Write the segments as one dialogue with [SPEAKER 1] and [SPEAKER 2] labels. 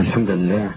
[SPEAKER 1] الحمد لله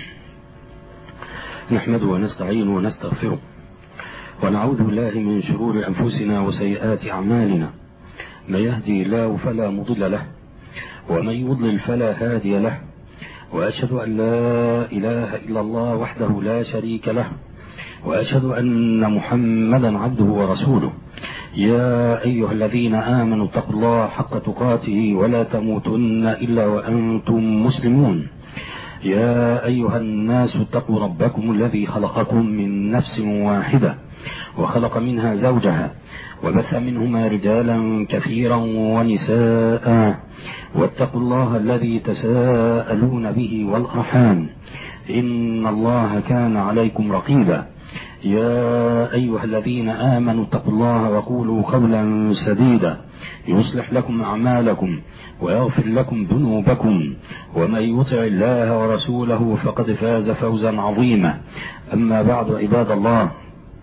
[SPEAKER 1] نحمده ونستعينه ونستغفره ونعوذ بالله من شرور أنفسنا وسيئات أعمالنا. من يهدي الله فلا مضل له ومن يضلل فلا هادي له، وأشهد أن لا إله إلا الله وحده لا شريك له، وأشهد أن محمدا عبده ورسوله. يا أيها الذين آمنوا اتقوا الله حق تقاته ولا تموتن إلا وأنتم مسلمون. يا أيها الناس اتقوا ربكم الذي خلقكم من نفس واحدة وخلق منها زوجها وبث منهما رجالا كثيرا ونساء، واتقوا الله الذي تساءلون به والأرحام إن الله كان عليكم رقيبا. يا أيها الذين آمنوا اتقوا الله وقولوا قولا سديدا يصلح لكم أعمالكم ويغفر لكم ذنوبكم، ومن يطع الله ورسوله فقد فاز فوزا عظيما. أما بعد، عباد الله،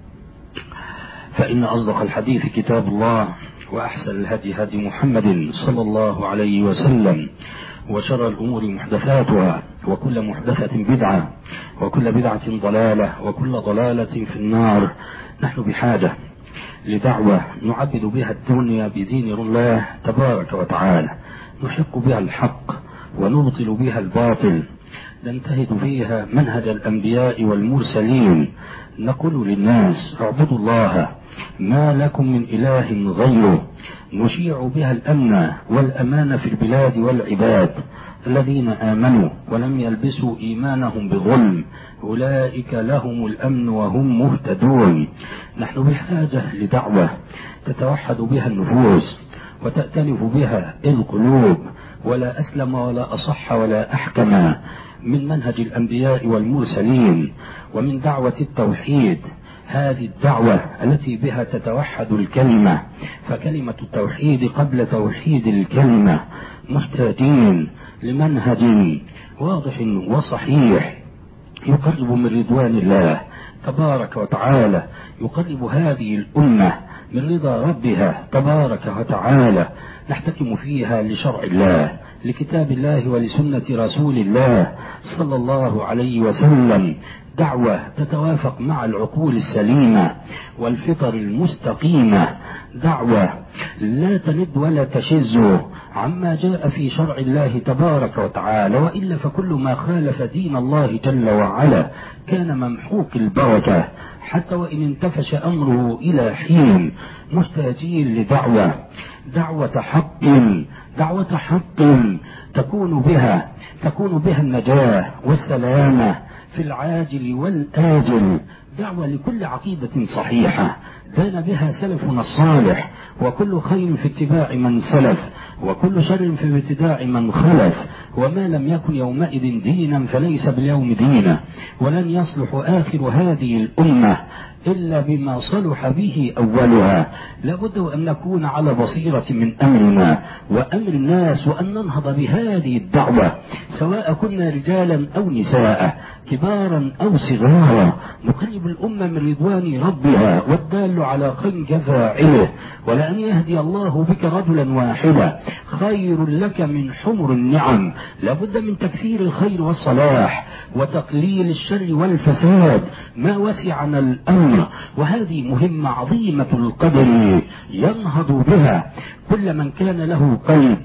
[SPEAKER 1] فإن أصدق الحديث كتاب الله، وأحسن الهدي هدي محمد صلى الله عليه وسلم، وشر الأمور محدثاتها، وكل محدثة بدعة، وكل بدعة ضلالة، وكل ضلالة في النار. نحن بحاجة لدعوة نعبد بها الدنيا بدين الله تبارك وتعالى، نحق بها الحق ونبطل بها الباطل، ننتهج فيها منهج الأنبياء والمرسلين، نقول للناس اعبدوا الله ما لكم من إله غيره، نشيع بها الأمن والأمان في البلاد والعباد. الذين آمنوا ولم يلبسوا إيمانهم بظلم أولئك لهم الأمن وهم مهتدون. نحن بحاجة لدعوة تتوحد بها النفوس وتأتلف بها القلوب، ولا أسلم ولا أصح ولا أحكم من منهج الأنبياء والمرسلين ومن دعوة التوحيد. هذه الدعوة التي بها تتوحد الكلمة، فكلمة التوحيد قبل توحيد الكلمة. محتاجين لمنهج واضح وصحيح يقرب من رضوان الله تبارك وتعالى، يقرب هذه الأمة من رضا ربها تبارك وتعالى، نحتكم فيها لشرع الله، لكتاب الله ولسنة رسول الله صلى الله عليه وسلم. دعوة تتوافق مع العقول السليمة والفطر المستقيمة، دعوة لا تند ولا تشز عما جاء في شرع الله تبارك وتعالى، وإلا فكل ما خالف دين الله جل وعلا كان ممحوق البركة حتى وإن انتفش أمره إلى حين. محتاجين لدعوة، دعوة حق، دعوة حق تكون بها النجاة والسلامة في العاجل والآجل، دعوة لكل عقيدة صحيحة دان بها سلفنا الصالح، وكل خير في اتباع من سلف، وكل شر في ابتداع من خلف. وما لم يكن يومئذ دينا فليس باليوم دينا، ولن يصلح آخر هذه الأمة إلا بما صلح به أولها. لابد أن نكون على بصيرة من أمرنا وأمر الناس، وأن ننهض بهذه الدعوة سواء كنا رجالا أو نساء، كبارا أو صغارا، نقرب الأمة من رضوان ربها، والدال على خير كفاعله. ولأن يهدي الله بك رجلا واحدا خير لك من حمر النعم. لابد من تكثير الخير والصلاح وتقليل الشر والفساد ما وسعنا الأمر، وهذه مهمة عظيمة القدر ينهض بها كل من كان له قلب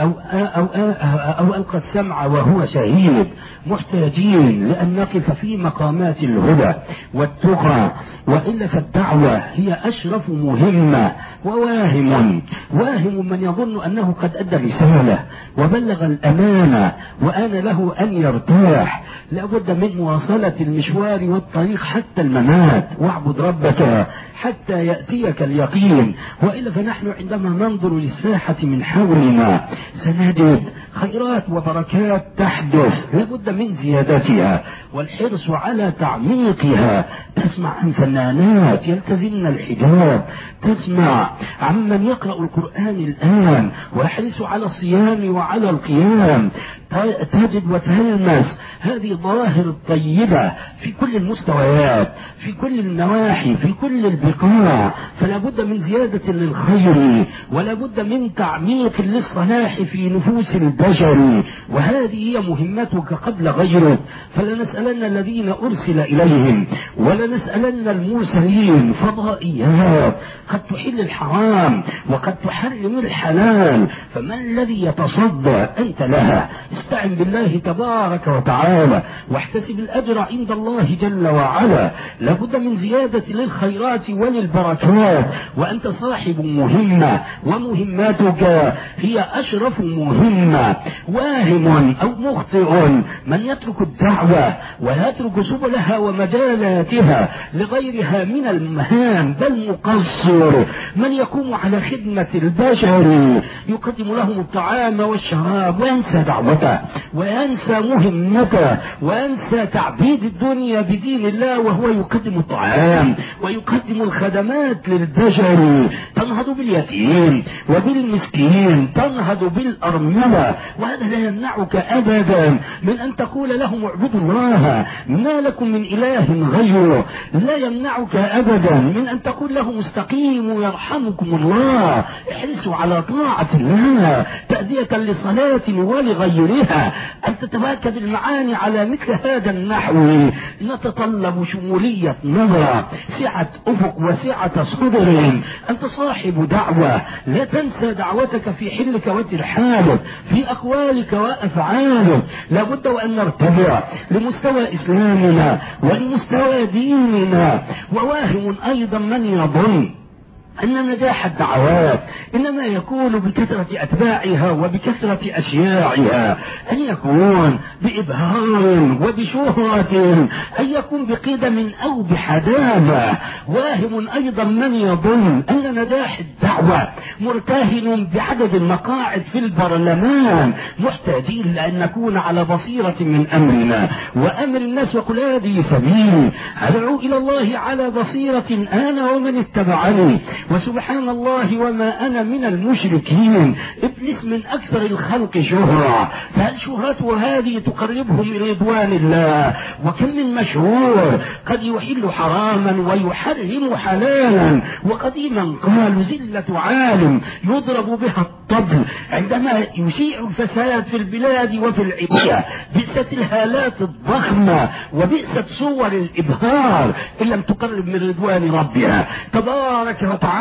[SPEAKER 1] أو ألقى السمع وهو شهيد. محتاجين لأن نقف في مقامات الهدى والتقى، وإلا فالدعوة هي أشرف مهمة. وواهم من يظن أنه قد أدى الرسالة وبلغ الأمانة وآن له أن يرتاح. لابد من مواصلة المشوار والطريق حتى الممات، واعبد ربك حتى يأتيك اليقين. وإلا فنحن عندما ننظر للساحة من حولنا سنجد خيرات وبركات تحدث، لابد من زيادتها والحرص على تعميقها. تسمع عن فنانات يلتزمن الحجاب، تسمع عمن يقرأ القرآن الآن ويحرص على الصيام وعلى القيام، تجد وتلمس هذه الظواهر الطيبة في كل المستويات، في كل النواحي، في كل البقاع. فلا بد من زيادة للخير، ولا بد من تعميق للصلاح في نفوس البشر. البشري، وهذه هي مهمتك قبل غيرك. فلنسألن الذين أرسل إليهم ولنسألن المرسلين. فضائيات قد تحل الحرام وقد تحرم الحلال، فمن الذي يتصدى أنت لها؟ استعن بالله تبارك وتعالى واحتسب الأجر عند الله جل وعلا. لابد من زيادة للخيرات وللبركات، وأنت صاحب مهمة ومهمتك هي أشرف مهمة. واهم أو مخطئ من يترك الدعوة ويترك سبلها ومجالاتها لغيرها من المهام، بل مقصر من يقوم على خدمة البشر يقدم لهم الطعام والشراب وينسى دعوته وينسى مهمته وينسى تعبيد الدنيا بدين الله، وهو يقدم الطعام ويقدم الخدمات للبشر. تنهض باليتيم وبالمسكين، تنهض بالأرملة، وهذا لا يمنعك أبدا من أن تقول لهم اعبدوا الله ما لكم من إله غيره. لا يمنعك أبدا من أن تقول لهم استقيموا يرحمكم الله، احرصوا على طاعة الله تأدية لصلاة ولغيرها. أن تتواكب المعاني على مثل هذا النحو نتطلب شمولية نظرة، سعة أفق وسعة صدر. أنت صاحب دعوة، لا تنسى دعوتك في حلك وترحالك، في أقوالك وأفعالك. لابد وأن نرتفع لمستوى إسلامنا ولمستوى ديننا. وواهم أيضا من يظن أن نجاح الدعوات إنما يكون بكثرة أتباعها وبكثرة أشياعها، أن يكون بإبهار وبشهرة، أن يكون بقدم أو بحداثة. واهم أيضا من يظن أن نجاح الدعوة مرتهن بعدد المقاعد في البرلمان. محتاجين لأن نكون على بصيرة من أمرنا وأمر الناس، وقل هذه سبيلي أدعو إلى الله على بصيرة أنا ومن اتبعني وسبحان الله وما أنا من المشركين. إبليس من أكثر الخلق شهرة، فهل شهرته هذه تقربهم إلى رضوان الله؟ وكم من مشهور قد يحل حراما ويحرم حلالا. وقديما قالوا زلة عالم يضرب بها الطبل عندما يشيع الفساد في البلاد وفي العبادة. بئست الهالات الضخمة وبئست صور الإبهار إن لم تقرب من رضوان ربها تبارك وتعالى.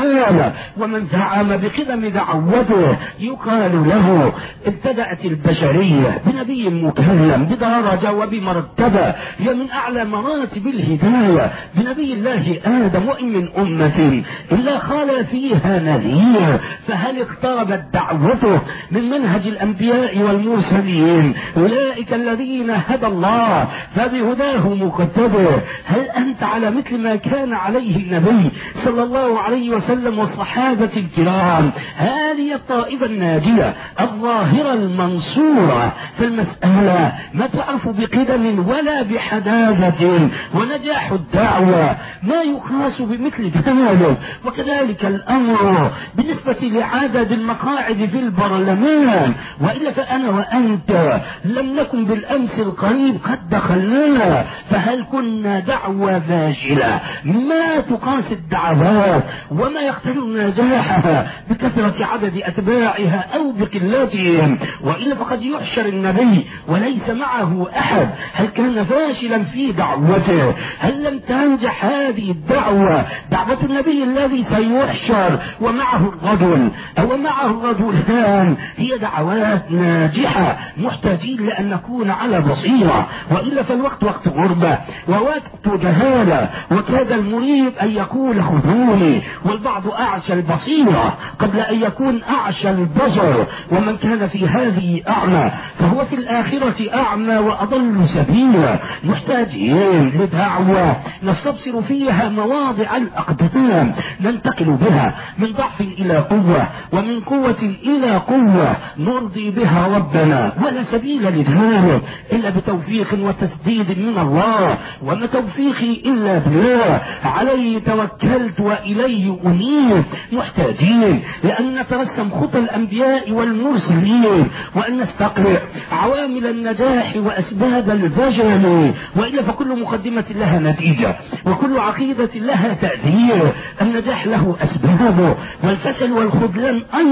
[SPEAKER 1] ومن زعم بقدم دعوته يقال له ابتدأت البشرية بنبي مكلم بدرجة وبمرتبة هي من أعلى مراتب الهداية، بنبي الله آدم، وإن من أمة إلا خلا فيها نذير. فهل اقتربت دعوته من منهج الأنبياء والمرسلين؟ أولئك الذين هدى الله فبهداه مقتدى. هل أنت على مثل ما كان عليه النبي صلى الله عليه وسلم والصحابة الكرام؟ هذه الطائفة الناجية الظاهرة المنصورة. فالمسألة ما تعرف بقدم ولا بحداثة، ونجاح الدعوة ما يقاس بمثل ذلك. وكذلك الأمر بالنسبة لعدد المقاعد في البرلمان. وإلا فأنا وأنت لم نكن بالأمس القريب قد دخلنا، فهل كنا دعوة فاشلة؟ ما تقاس الدعوات وما يقترن نجاحها بكثرة عدد أتباعها أو بقلتهم. وإلا فقد يحشر النبي وليس معه أحد. هل كان فاشلا في دعوته؟ هل لم تنجح هذه الدعوة، دعوة النبي الذي سيحشر ومعه الرجل أو معه الرجلان؟ هي دعوات ناجحة. محتاجين لأن نكون على بصيرة، وإلا فالوقت وقت غربة ووقت جهالة، وكاد المريب أن يقول خذوني، والبعض أعشى البصيرة قبل أن يكون أعشى البصر. ومن كان في هذه أعمى فهو في الآخرة أعمى وأضل سبيلا. محتاجين لدعوة نستبصر فيها مواضع الأقدام، ننتقل بها من ضعف إلى قوة ومن قوة إلى قوة نرضي بها ربنا. ولا سبيل لذلك إلا بتوفيق وتسديد من الله، وما توفيقي إلا بالله، عليه توكلت وإليه أنيب. محتاجين لأن نترسم خطى الأنبياء والمرسلين، وأن نستقرأ عوامل النجاح وأسباب الفشل. وإلا فكل مقدمة لها نتيجة، وكل عقيدة لها تأثير. النجاح له أسبابه، والفشل والخذلان أيضا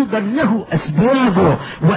[SPEAKER 1] وله أسبابه.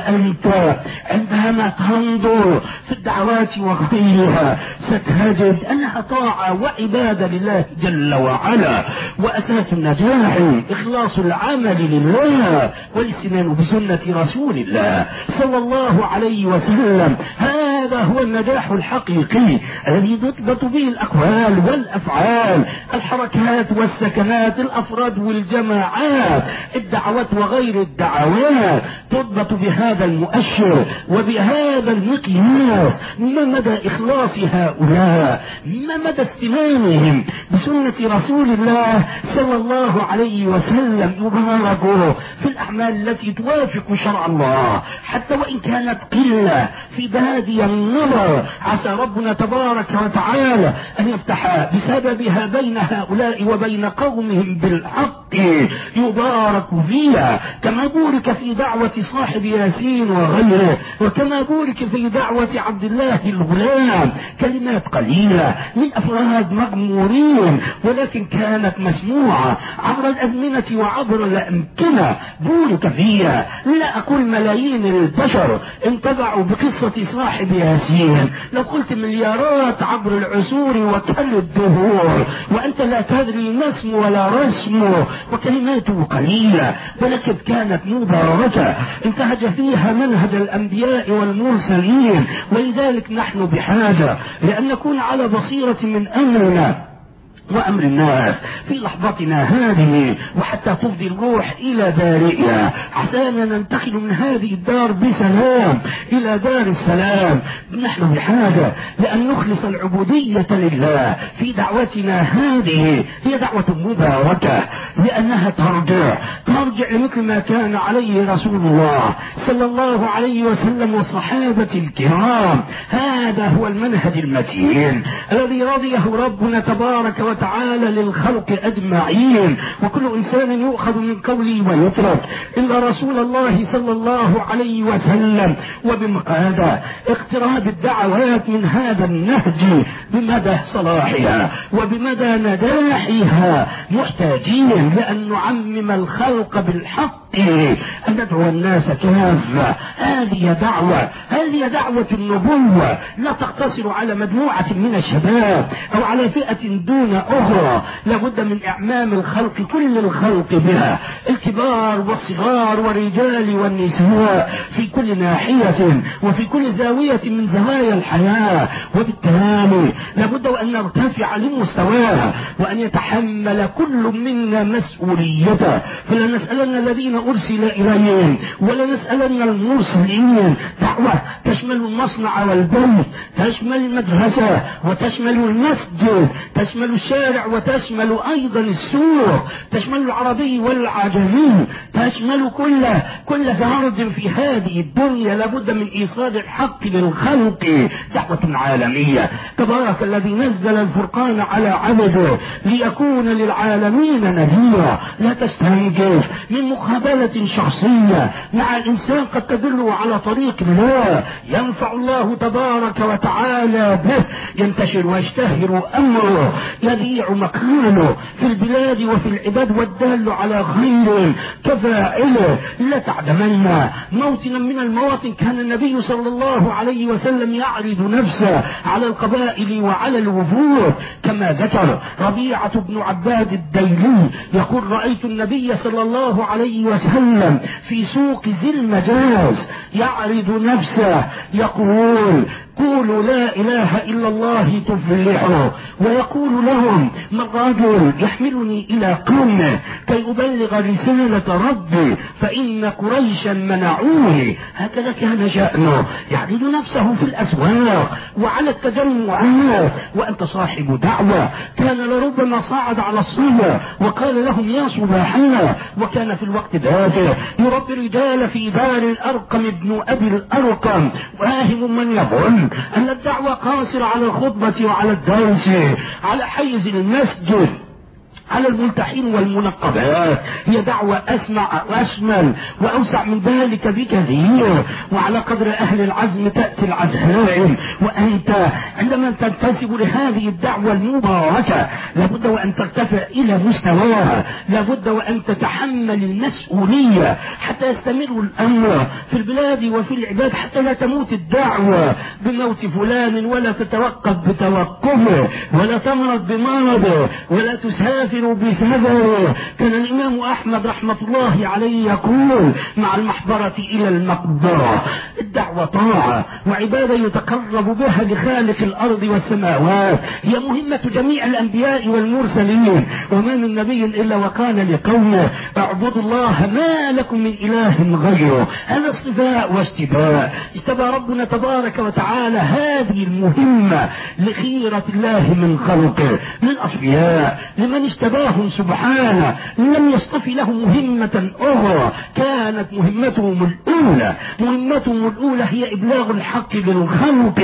[SPEAKER 1] وأنت عندما تنظر في الدعوات وغيرها ستجد أنها طاعة وعبادة لله جل وعلا، وأساس النجاح إخلاص العمل لله والاستنان بسنة رسول الله صلى الله عليه وسلم. هذا هو النجاح الحقيقي الذي تضبط به الأقوال والأفعال، الحركات والسكنات، الأفراد والجماعات، الدعوات وغير الدعوات، تضبط بهذا المؤشر وبهذا المقياس. ما مدى إخلاص هؤلاء، ما مدى استنانهم بسنة رسول الله صلى الله عليه وسلم. يباركوا في الأعمال التي توافق شرع الله حتى وإن كانت قلة في بادي النظر، عسى ربنا تبارك وتعالى أن يفتح بسببها بين هؤلاء وبين قومهم بالحق يبارك فيها، كما بورك في دعوة صاحب ياسين وغيره، وكما بورك في دعوة عبد الله الغلام. كلمات قليلة من أفراد مغمورين ولكن كانت مسموعة عبر الأزمنة وعبر الأمكنة، بورك فيها. لا أقول ملايين البشر انتبعوا بقصة صاحب ياسين، لو قلت مليارات عبر العصور وكل الدهور، وأنت لا تدري ما اسمه ولا رسمه، وكلماته قليلة ولكن كانت مباركة انتهج فيها منهج الأنبياء والمرسلين. ولذلك نحن بحاجة لأن نكون على بصيرة من أمرنا وأمر الناس في لحظتنا هذه، وحتى تفضي الروح إلى بارئها، عسانا ننتقل من هذه الدار بسلام إلى دار السلام. نحن بحاجة لأن نخلص العبودية لله في دعوتنا هذه. هي دعوة مباركة لأنها ترجع لمثل ما كان عليه رسول الله صلى الله عليه وسلم والصحابة الكرام. هذا هو المنهج المتين الذي رضيه ربنا تبارك وتعالى للخلق أجمعين، وكل إنسان يؤخذ من قوله ويترك إلا رسول الله صلى الله عليه وسلم. وبمقادة اقتراب الدعوات من هذا النهج بمدى صلاحها وبمدى نجاحها محتاجين لأن نعمم الخلق بالحق، أن ندعو الناس كافة. هذه دعوة النبوة لا تقتصر على مجموعة من الشباب أو على فئة دون أخرى، لابد من إعمام الخلق، كل الخلق بها، الكبار والصغار والرجال والنساء في كل ناحية وفي كل زاوية من زوايا الحياة. وبالتالي لابد أن نرتفع لمستواها وأن يتحمل كل منا مسؤوليته. فلا نسألن الذين أرسل إليهم ولا نسألن المرسلين. دعوة تشمل المصنع والبيت، تشمل المدرسة وتشمل المسجد، تشمل الشارع وتشمل أيضا السوق، تشمل العربي والعجمي، تشمل كل فرد في هذه الدنيا. لابد من إيصال الحق للخلق. دعوة عالمية. تبارك الذي نزل الفرقان على عبده ليكون للعالمين نذيرا. لا تستنكف من مقابلة شخصية مع الإنسان قد تدل على طريق الله ينفع الله تبارك وتعالى به، ينتشر ويشتهر أمره، يذيع مكانه في البلاد وفي العباد، والدال على خير كفاعله. لا تعدمن موطنا من المواطن كان النبي صلى الله عليه وسلم يعرض نفسه على القبائل وعلى الوفود، كما ذكر ربيعة بن عباد الديلي يقول: رأيت النبي صلى الله عليه وسلم في سوق ذي المجاز يعرض نفسه يقول: قولوا لا إله إلا الله تفلحوا. ويقول لهم: من رجل يحملني إلى قومه كي أبلغ رسالة ربي فإن قريشا منعوني. هكذا كان شأنه، يعرض نفسه في الأسواق وعلى التجمعات. وأنت صاحب دعوة. كان لربما صعد على الصلاة وقال لهم: يا صباحنا. وكان في الوقت ذاته يربي الرجال في دار الأرقم ابن أبي الأرقم. واهم من يظن أن الدعوة قاصرة على الخطبة وعلى الدرس على حيز المسجد على الملتحين والمنقبات، هي دعوة أسمع وأشمل وأوسع من ذلك بكثير. وعلى قدر أهل العزم تأتي العزائم، وأنت عندما تنتسب لهذه الدعوة المباركة لابد وأن ترتفع إلى مستواها، لابد وأن تتحمل المسؤولية حتى يستمر الأمر في البلاد وفي العباد، حتى لا تموت الدعوة بموت فلان ولا تتوقف بتوقفه ولا تمرض بمرضه ولا تسافر بسفره. كان الإمام أحمد رحمة الله عليه يقول: مع المحبرة إلى المقبرة. الدعوة طاعة وعبادة يتقرب بها لخالق الأرض والسماوات، هي مهمة جميع الأنبياء والمرسلين، وما من نبي إلا وقال لقومه: اعبدوا الله ما لكم من إله غيره. هذا اصطفاء واجتباء، اجتبى ربنا تبارك وتعالى هذه المهمة لخيرة الله من خلقه، للأصفياء، لمن اجتباهم سبحانه، لم يصطفي لهم مهمة أخرى. كانت مهمتهم الأولى هي إبلاغ الحق للخلق.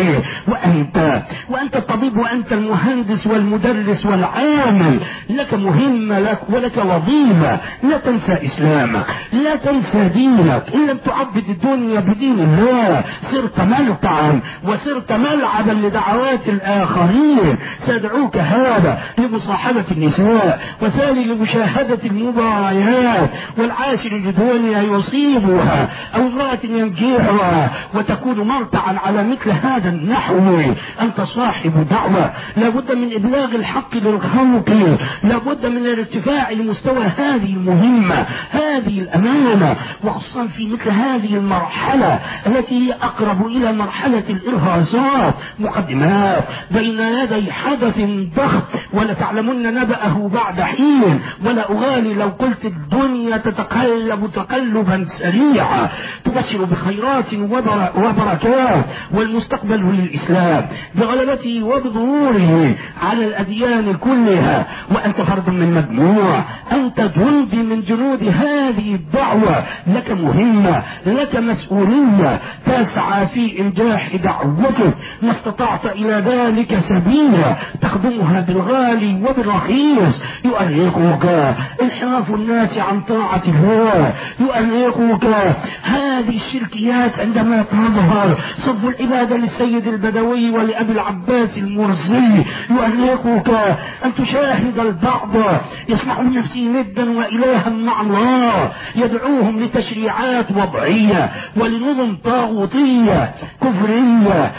[SPEAKER 1] وأنت الطبيب وأنت المهندس والمدرس والعامل، لك مهمة، لك ولك وظيفة. لا تنسى إسلامك، لا تنسى دينك. إن لم تعبد الدنيا بدين الله صرت ملقعا وصرت ملعبا لدعوات الآخرين. سيدعوك هذا لمصاحبة النساء، وثاني لمشاهدة المباريات، والعاشر لدنيا يصيبها أو امرأة ينجحها، وتكون مرتعا على مثل هذا النحو. أنت صاحب دعوة، لابد من إبلاغ الحق للخلق، لابد من الارتفاع لمستوى هذه المهمة، هذه الأمانة، وخصوصا في مثل هذه المرحلة التي هي أقرب إلى مرحلة الإرهاصات. مقدمات بين يدي حدث ضخم، ولا تعلمن نبأه بعد حين، ولا أغالي لو قلت الدنيا تتقلب تقلبا سريعا، تبشر بخيرات وبركات، والمستقبل للإسلام بغلبته وبظهوره على الأديان كلها. وأنت فرد من مجموع، أنت جندي من جنود هذه الدعوة، لك مهمة، لك مسؤولية، تسعى في إنجاح دعوتك ما استطعت إلى ذلك سبيلا، تخدمها بالغالي وبالرخيص. يؤرقك انحراف الناس عن طاعة الله، يؤرقك هذه الشركيات عندما تظهر، صرف العبادة للسيد البدوي ولأبي العباس المرسي. يؤرقك أن تشاهد البعض يسمع نفسه ندا وإلها مع الله، يدعوهم لتشريعات وضعية ولنظم طاغوتية كفرية.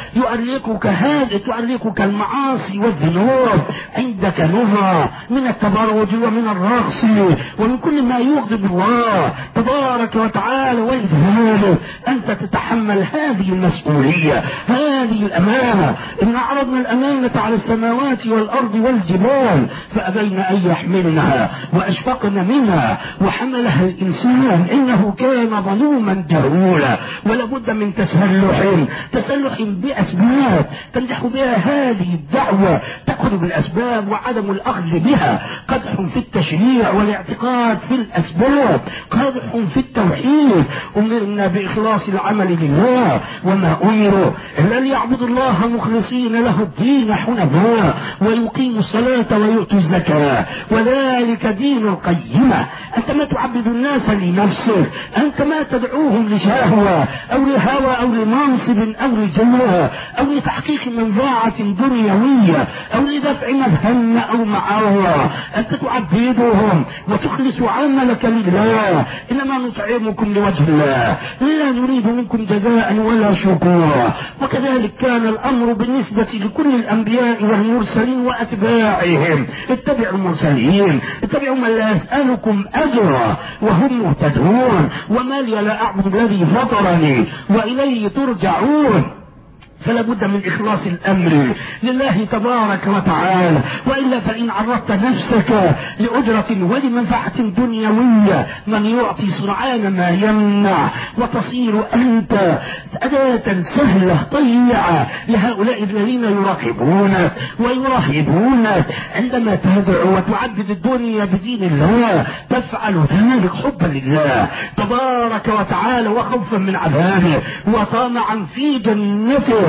[SPEAKER 1] تؤرقك المعاصي والذنوب، عندك نظرة من التبرج ومن الرقص ومن كل ما يغضب الله تبارك وتعالى، ولذلك أنت تتحمل هذه المسؤولية، هذه الأمانة. إن عرضنا الأمانة على السماوات والأرض والجبال فأبين أن يحملنها وأشفقن منها وحملها الإنسان إنه كان ظلوما جهولا. ولابد من تسلح بأسباب تنجح بها هذه الدعوة، تأخذ بالأسباب وعدم الأخذ بها قدح في التشريع والاعتقاد في الأسباب، قدح في التوحيد. أمرنا بإخلاص العمل لله، وما أمروا إلا ليعبدوا الله مخلصين له الدين حنفاء ويقيموا الصلاة ويؤتوا الزكاة، وذلك دين القيمة. أنت ما تعبد الناس لنفسك، أنت ما تدعوهم لشهوة أو لهوى أو لمنصب أو لجنة أو لتحقيق منفعة دنيوية أو لدفع مذهب أو معاوة. أنت تعبدهم وتخلص عملك لله، إنما نطعمكم لوجه الله لا نريد منكم جزاء ولا شكورا. وكذلك كان الأمر بالنسبة لكل الأنبياء والمرسلين وأتباعهم. اتبعوا المرسلين، اتبعوا من لا يسألكم أجرا وهم مهتدون، وما لي لا أعبد الذي فطرني وإليه ترجعون. فلا بد من إخلاص الأمر لله تبارك وتعالى، وإلا فإن عرضت نفسك لأجرة ولمنفعة دنيوية من يعطي سرعان ما يمنع، وتصير أنت أداة سهلة طيعة لهؤلاء الذين يراقبونك ويراهبونك. عندما تدعو وتعبد الدنيا بدين الله تفعل ذلك حبا لله تبارك وتعالى وخوفا من عذابه وطمعا في جنته.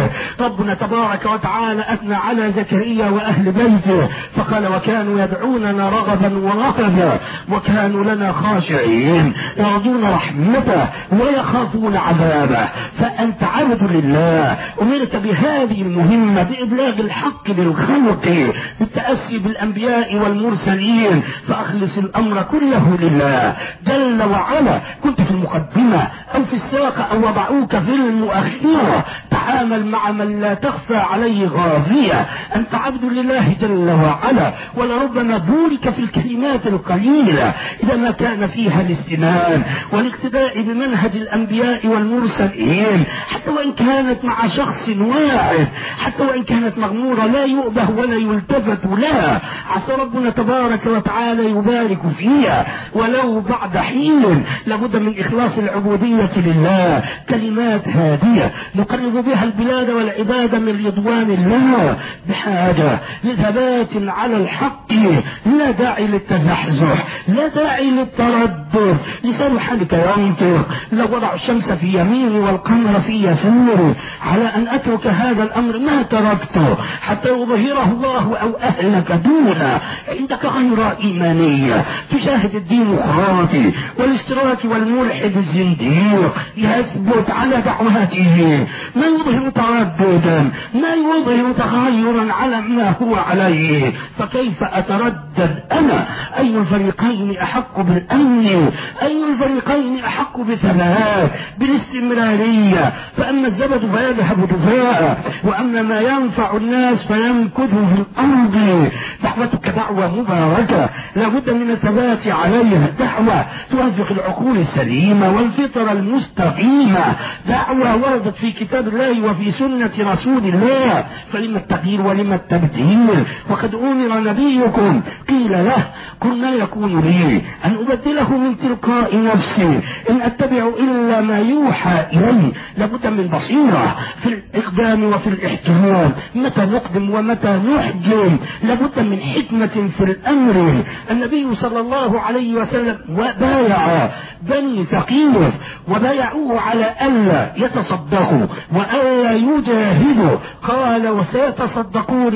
[SPEAKER 1] بيته. ربنا تبارك وتعالى أثنى على زكريا وأهل بيته فقال وكانوا يدعوننا رغبا ورهبا وكانوا لنا خاشعين يرجون رحمته ويخافون عذابه. فأنت عبد لله، أمرت بهذه المهمة بإبلاغ الحق للخلق بالتأسي بالأنبياء والمرسلين، فأخلص الأمر كله لله جل وعلا. كنت في المقدمة أو في الساقة أو وضعوك في المؤخرة، تعامل مع من لا تخفى عليه غافية. أنت عبد لله جل وعلا، ولربما بورك في الكلمات القليلة إذا ما كان فيها الاستنان والاقتداء بمنهج الأنبياء والمرسلين، حتى وإن كانت مع شخص واحد، حتى وإن كانت مغمورة لا يؤبه ولا يلتفت لها، عسى ربنا تبارك وتعالى يبارك فيها ولو بعد حين. لابد من إخلاص العبودية لله، كلمات هادية نقرب بها البلاد والعباد من رضوان الله، بحاجة لثبات على الحق، لا داعي للتزحزح، لا داعي للتردد. لسان حالك ينطق، لو وضع الشمس في يميني والقمر في يساري على أن أترك هذا الأمر ما تركته حتى يظهره الله أو أهلك دونه. عندك غير إيمانية تشاهد الديمقراطي والاشتراك والملحد الزنديق يثبت على دعواته، ما يظهر ترددا، ما يظهر تغيرا على ما هو عليه. فكيف أتردد أنا؟ أي الفريقين أحق بالأمن؟ أي الفريقين أحق بثبات بالاستمرارية؟ فأما الزبد فيذهب دفاء، وأما ما ينفع الناس فيمكث في الأرض. دعوتك دعوة مباركة لابد من الثبات عليها، دعوة توافق العقول السليمة والفطر المستقيمة، دعوة وردت في كتاب الله وفي سنة رسول الله. فلما التغيير ولما التبديل؟ وقد أمر نبيكم قيل له كل ما يكون لي أن أبدله من تلقاء نفسي إن أتبع إلا ما يوحى إلي. لابد من بصيرة في الإقدام وفي الاحتمال، متى نقدم ومتى نحجم. لابد من حكمة في الأمر. النبي صلى الله عليه وسلم بايع بني ثقيف وبايعوه على ألا يتصدقوا وألا يجاهدوا، قال وسيتصدقون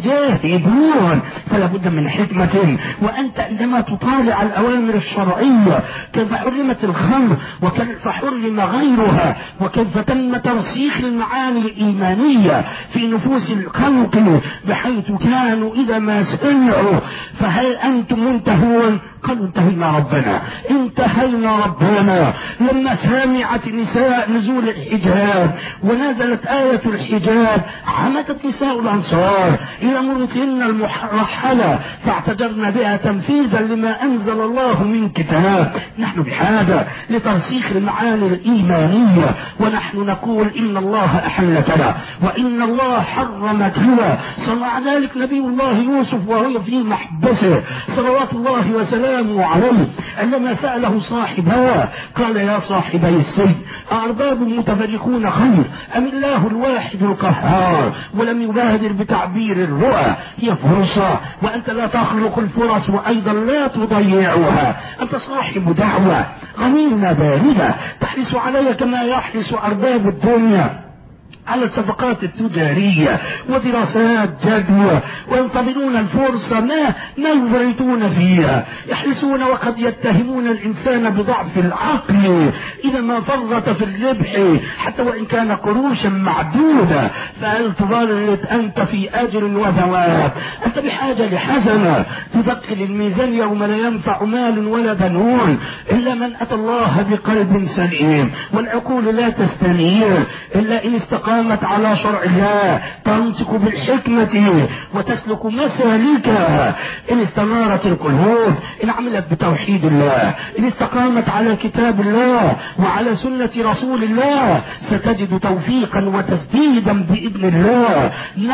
[SPEAKER 1] ويجاهدون. فلا بد من حكمة. وأنت عندما تطالع الأوامر الشرعية كيف حرمت الخمر وكيف حرم غيرها وكيف تم ترسيخ المعاني الإيمانية في نفوس الخلق بحيث كانوا إذا ما سمعوا فهل أنتم منتهون؟ قالوا انتهينا ربنا، انتهينا ربنا. لما سمعت النساء نزول الحجاب ونزلت آية الحجاب عمدت نساء الأنصار إلى مرتهن المرحلة فاعتجرن بها تنفيذا لما أنزل الله من كتاب. نحن بحاجة لترسيخ المعاني الإيمانية، ونحن نقول إن الله أحل كذا وإن الله حرم كذا. صنع ذلك نبي الله يوسف وهو في محبسه صلوات الله وسلامه عليه، عندما سأله صاحباه قال يا صاحبي السجن أأرباب متفرقون خير أم الله الواحد القهار؟ ولم يبادر بتعبير الرؤى. هي فرصة وأنت لا تخلق الفرص وأيضا لا تضيعها. أنت صاحب دعوة غنيمة باردة تحرص عليها كما يحرص أرباب الدنيا على الصفقات التجارية ودراسات جدوى، وينتظرون الفرصة ما يفرطون فيها، يحرصون وقد يتهمون الإنسان بضعف العقل إذا ما فرط في الربح حتى وإن كان قروشا معدودة. فهل تبرط أنت في أجر وثواب؟ أنت بحاجة لحسنة تثقل الميزان يوم لا ينفع مال ولا بنون إلا من أتى الله بقلب سليم، والعقول لا تستنير إلا إن استقامت على شرع الله، تنطق بالحكمة وتسلك مسالكها. إن استنارت القلوب، إن عملت بتوحيد الله، إن استقامت على كتاب الله وعلى سنة رسول الله، ستجد توفيقا وتسديدا بإذن الله.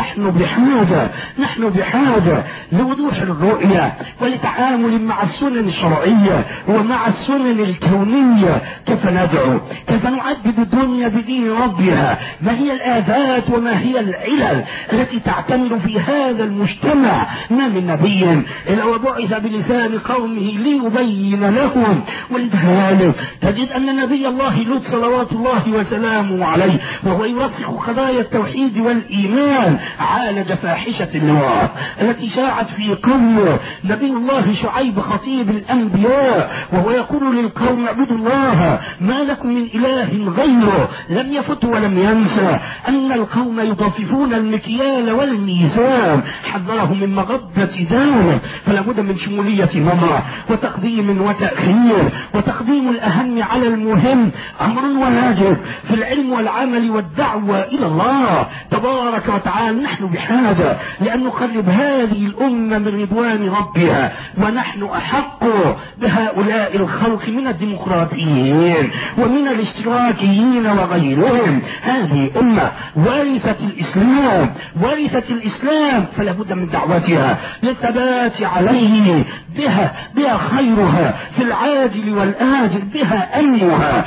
[SPEAKER 1] نحن بحاجة لوضوح الرؤية ولتعامل مع السنن الشرعية ومع السنن الكونية. كيف ندعو؟ كيف نعبد الدنيا بدين ربها؟ ما هي هي الآفات وما هي العلل التي تعتمد في هذا المجتمع. ما من نبي إلا وبعث بلسان قومه ليبين لهم. ولذلك تجد أن نبي الله لوط صلوات الله وسلامه عليه وهو يرسخ قضايا التوحيد والإيمان عالج فاحشة اللواط التي شاعت في قومه. نبي الله شعيب خطيب الأنبياء وهو يقول للقوم اعبدوا الله ما لكم من إله غيره لم يفت ولم ينسى أن القوم يضففون المكيال والميزان. حذرهم من مغبة ذلك، فلا بد من شمولية نظرة وتقديم وتأخير، وتقديم الأهم على المهم أمر واجب في العلم والعمل والدعوة إلى الله تبارك وتعالى. نحن بحاجة لأن نقرب هذه الأمة من رضوان ربها، ونحن أحق بهؤلاء الخلق من الديمقراطيين ومن الاشتراكيين وغيرهم. هذه أمة ورثت الإسلام فلا بد من دعوتها للثبات عليه. بها خيرها في العاجل والآجل، بها أمنها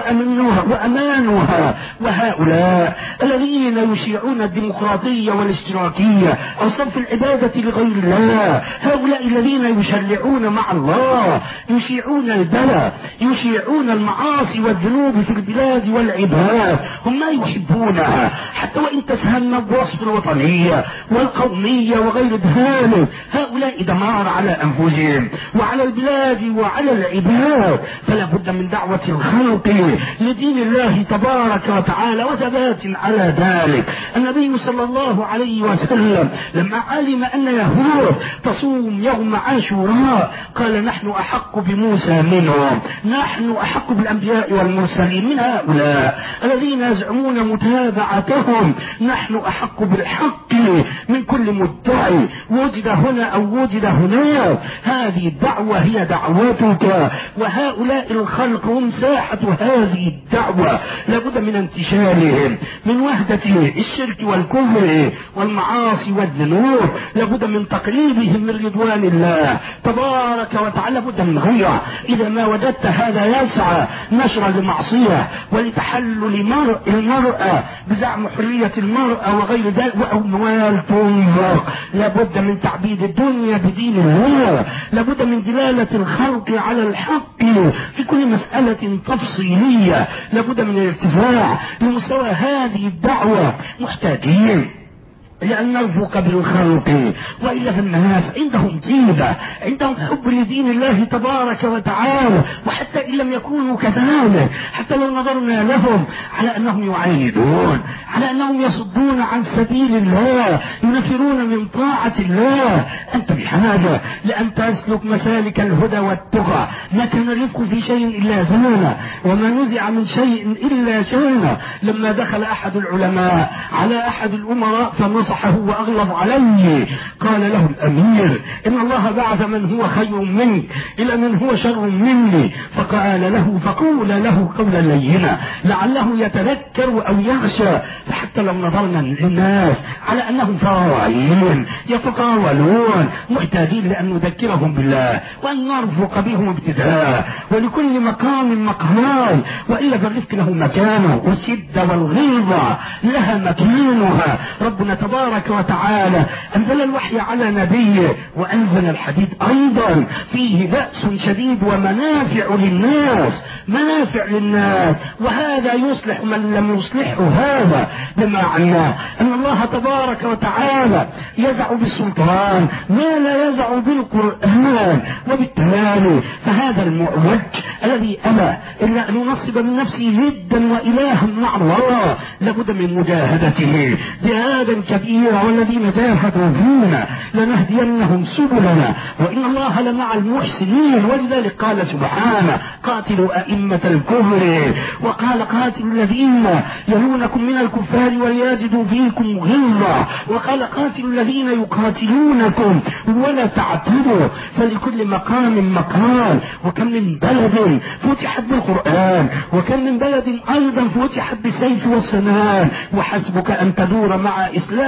[SPEAKER 1] وأمانها. وهؤلاء الذين يشيعون الديمقراطية والاشتراكية أو صرف العبادة لغير الله، هؤلاء الذين يشرعون مع الله، يشيعون البلاء، يشيعون المعاصي والذنوب في البلاد والعباد، هم ما يحبونها حتى وإن تسهلنا بوصف الوطنية والقومية وغير ذلك. هؤلاء دمار على أنفسهم وعلى البلاد وعلى العباد. فلا بد من دعوة الخلق لدين الله تبارك وتعالى وثبات على ذلك. النبي صلى الله عليه وسلم لما علم أن يهود تصوم يوم عاشوراء قال نحن أحق بموسى منهم، نحن أحق بالأنبياء والمرسلين من هؤلاء الذين يزعمون متابعتهم، نحن أحق بالحق من كل مدعي وجد هنا أو وجد هناك. هذه الدعوة هي دعوتك، وهؤلاء الخلق هم ساحة هذه الدعوة. لابد من انتشالهم من وحدة الشرك والكفر والمعاصي والذنوب، لابد من تقريبهم من رضوان الله تبارك وتعالى. لابد من غيرة. إذا ما وجدت هذا يسعى نشرا لمعصية ولتحلل المرأة بزعم حرية المرأة وغير ذلك وأموال تنفق، لابد من تعبيد الدنيا بدين الله، لابد من دلالة الخلق على الحق في كل مسألة تفصيلية، لابد من الارتفاع لمستوى هذه الدعوة. محتاجين لأن نرفق بالخلق، وإلا فالناس عندهم طيبة، عندهم حب لدين الله تبارك وتعالى. وحتى إن لم يكونوا كذلك، حتى لو نظرنا لهم على أنهم يعاندون، على أنهم يصدون عن سبيل الله، ينفرون من طاعة الله، أنت بحاجة لأن تسلك مسالك الهدى والتقى. ما كان الرفق في شيء إلا زانه، وما نزع من شيء إلا شانه. لما دخل أحد العلماء على أحد الأمراء فنصحه وأغلظ عليه، قال له الأمير إن الله بعث من هو خير منك إلى من هو شر مني، فقال له فقول له قولا لينا لعله يتذكر أو يخشى. فحتى لو نظرنا للناس على أنهم فراعين يتطاولون، محتاجين لأن نذكرهم بالله وأن نرفق بهم ابتداء، ولكل مقام مقال، وإلا فالرفق له مكانه، والشدة والغلظة لها مكانها. ربنا تبارك وتعالى أنزل الوحي على نبيه، وأنزل الحديث أيضا فيه بأس شديد ومنافع للناس، منافع للناس، وهذا يصلح من لم يصلحه. هذا بمعنى أن الله تبارك وتعالى يزع بالسلطان ما لا يزع بالقرآن، وبالتالي فهذا المعوج الذي أبى إلا أن ينصب من نفسه جدا وإلها مع الله لابد من مجاهدته جهادا كبيرا. والذين جاهدوا فينا لنهدينهم سبلنا وإن الله لمع المحسنين. ولذلك قال سبحانه قاتلوا أئمة الكفر، وقال قاتلوا الذين يلونكم من الكفار وليجدوا فيكم غلظة، وقال قاتلوا الذين يقاتلونكم ولا تعتدوا، فلكل مقام مقال. وكم من بلد فتحت بالقرآن، وكم من بلد أيضا فتحت بالسيف والسنان، وحسبك أن تدور مع إسلام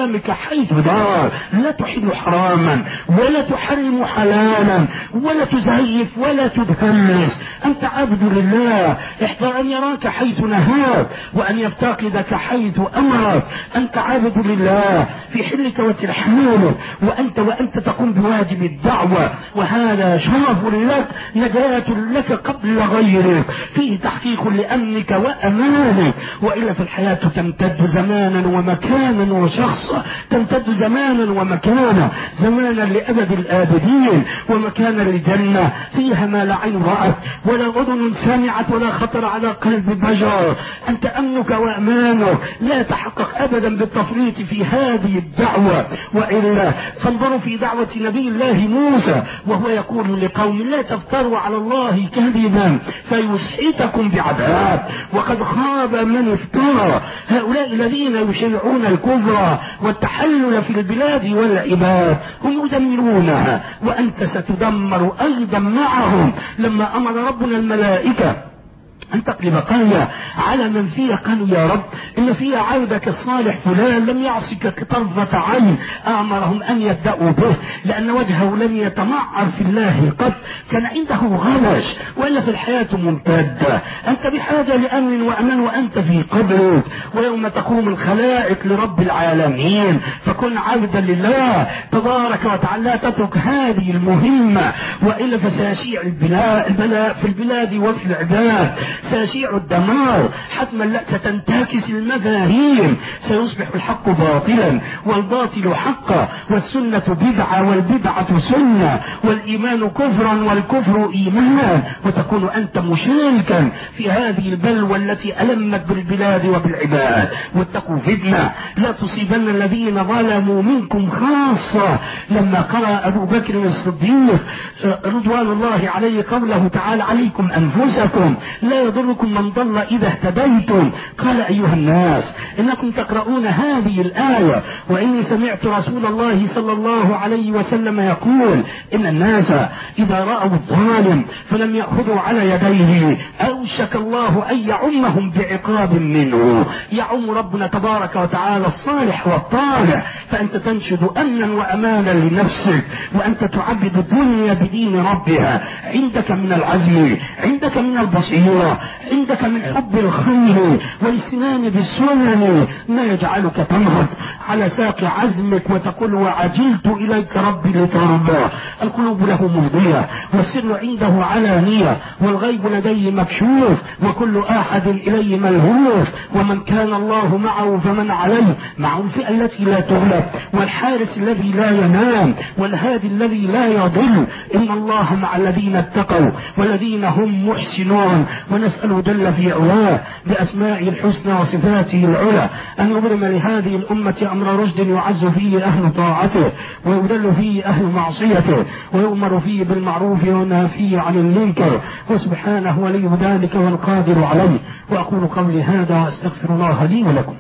[SPEAKER 1] كلامك حيث دار، لا تحل حراما ولا تحرم حلالا ولا تزيف ولا تدهمس. أنت عبد لله، احذر أن يراك حيث نهاك وأن يفتقدك حيث أمرك. أنت عبد لله في حلك وترحمانك، وأنت تقوم بواجب الدعوة، وهذا شرف لك، نجاة لك قبل غيرك، فيه تحقيق لأمنك وأمانك. وإلا في الحياة تمتد زمانا ومكانا وشخصا، تمتد زمانا ومكانا، زمانا لأبد الآبدين، ومكانا لجنة فيها ما لا عين رأت ولا أذن سمعت ولا خطر على قلب بشر. أنت أمنك وأمانك لا تحقق أبدا بالتفريط في هذه الدعوة. وإلا فانظروا في دعوة نبي الله موسى وهو يقول لقوم لا تفتروا على الله كذبا فيسحتكم بعذاب وقد خاب من افترى. هؤلاء الذين يشيعون الكفر والتحلل في البلاد والعباد هم يدمرونها، وأنت ستدمر أيضا معهم. لما أمر ربنا الملائكة أن تقلب قرية على من فيها قالوا يا رب إن فيها عبدك الصالح فلان لم يعصك طرفة عين، أمرهم أن يبدأوا به لأن وجهه لم يتمعر في الله قط، كان عنده غلش، وإلا في الحياة ممتدة. أنت بحاجة لأمن وأمان وأنت في قبرك، ويوم تقوم الخلائق لرب العالمين فكن عبدا لله تبارك وتعالى، تترك هذه المهمة، وإلا فسيشيع البلاء في البلاد وفي العباد، سيشيع الدمار حتما. لا ستنتكس المفاهيم، سيصبح الحق باطلا والباطل حقا، والسنة بدعة والبدعة سنة، والإيمان كفرا والكفر إيمان، وتكون أنت مشاركا في هذه البلوى التي ألمت بالبلاد وبالعباد. واتقوا فتنة لا تصيبن الذين ظلموا منكم خاصة. لما قرأ أبو بكر الصديق رضوان الله عليه قوله تعالى عليكم أنفسكم لا يضركم من ضل إذا اهتديتم، قال أيها الناس إنكم تقرؤون هذه الآية وإني سمعت رسول الله صلى الله عليه وسلم يقول إن الناس إذا رأوا الظالم فلم يأخذوا على يديه أوشك الله أن يعمهم بعقاب منه. يعم ربنا تبارك وتعالى الصالح والطالح، فأنت تنشد أمنا وأمانا لنفسك، وأنت تعبد الدنيا بدين ربها، عندك من العزم، عندك من البصيرة، عندك من حب الخير والاستنان بالسنن ما يجعلك تنهض على ساق عزمك وتقول وعجلت إليك ربي لترضى. القلوب له مفضية والسر عنده علانية والغيب لديه مكشوف وكل أحد إليه ملهوف، ومن كان الله معه فمن عليه، مع الفئة التي لا تغلب والحارس الذي لا ينام والهادي الذي لا يضل. إن الله مع الذين اتقوا والذين هم محسنون. ونسأل جل في علاه بأسمائه الحسنى وصفاته العلى أن يبرم لهذه الأمة أمر رشد يعز فيه أهل طاعته ويذل فيه أهل معصيته ويؤمر فيه بالمعروف وينهى فيه عن المنكر، وسبحانه ولي ذلك والقادر عليه. وأقول قولي هذا وأستغفر الله لي ولكم.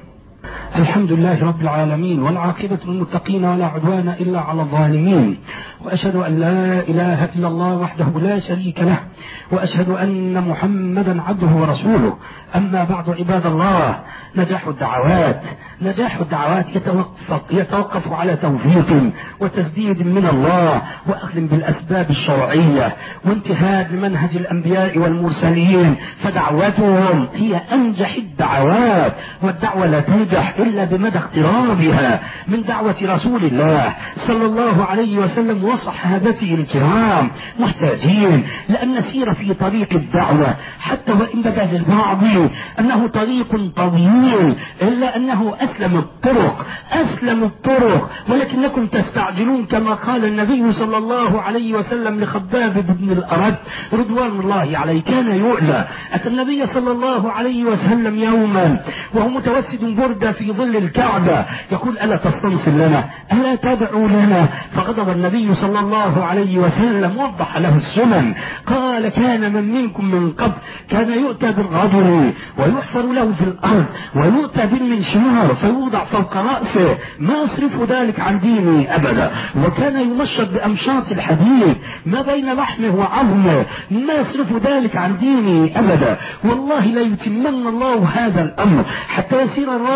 [SPEAKER 1] الحمد لله رب العالمين، والعاقبة للمتقين ولا عدوان إلا على الظالمين، وأشهد أن لا إله إلا الله وحده لا شريك له، وأشهد أن محمدا عبده ورسوله. أما بعد عباد الله، نجاح الدعوات يتوقف على توفيق وتسديد من الله وأخذ بالأسباب الشرعية وانتهاج لمنهج الأنبياء والمرسلين، فدعوتهم هي أنجح الدعوات، والدعوة لا تنجح إلا بمدى اقترابها من دعوة رسول الله صلى الله عليه وسلم وصحابته الكرام. محتاجين لأن نسير في طريق الدعوة، حتى وإن بدا للبعض أنه طريق طويل إلا أنه أسلم الطرق، ولكنكم تستعجلون كما قال النبي صلى الله عليه وسلم لخباب بن الأرد رضوان الله عليه كان يؤلى. أتى النبي صلى الله عليه وسلم يوما وهو متوسد بردة في ظل الكعبة يقول ألا تستنصر لنا، ألا تدعو لنا؟ فغضب النبي صلى الله عليه وسلم وضح له السنن، قال كان من منكم من قبل كان يؤتى بالرجل ويحفر له في الأرض ويؤتى بالمنشار فيوضع فوق رأسه، ما يصرف ذلك عن ديني أبدا، وكان يمشط بأمشاط الحديد ما بين لحمه وعظمه، ما يصرف ذلك عن ديني أبدا. والله لا يتمن الله هذا الأمر حتى يسير الراكب من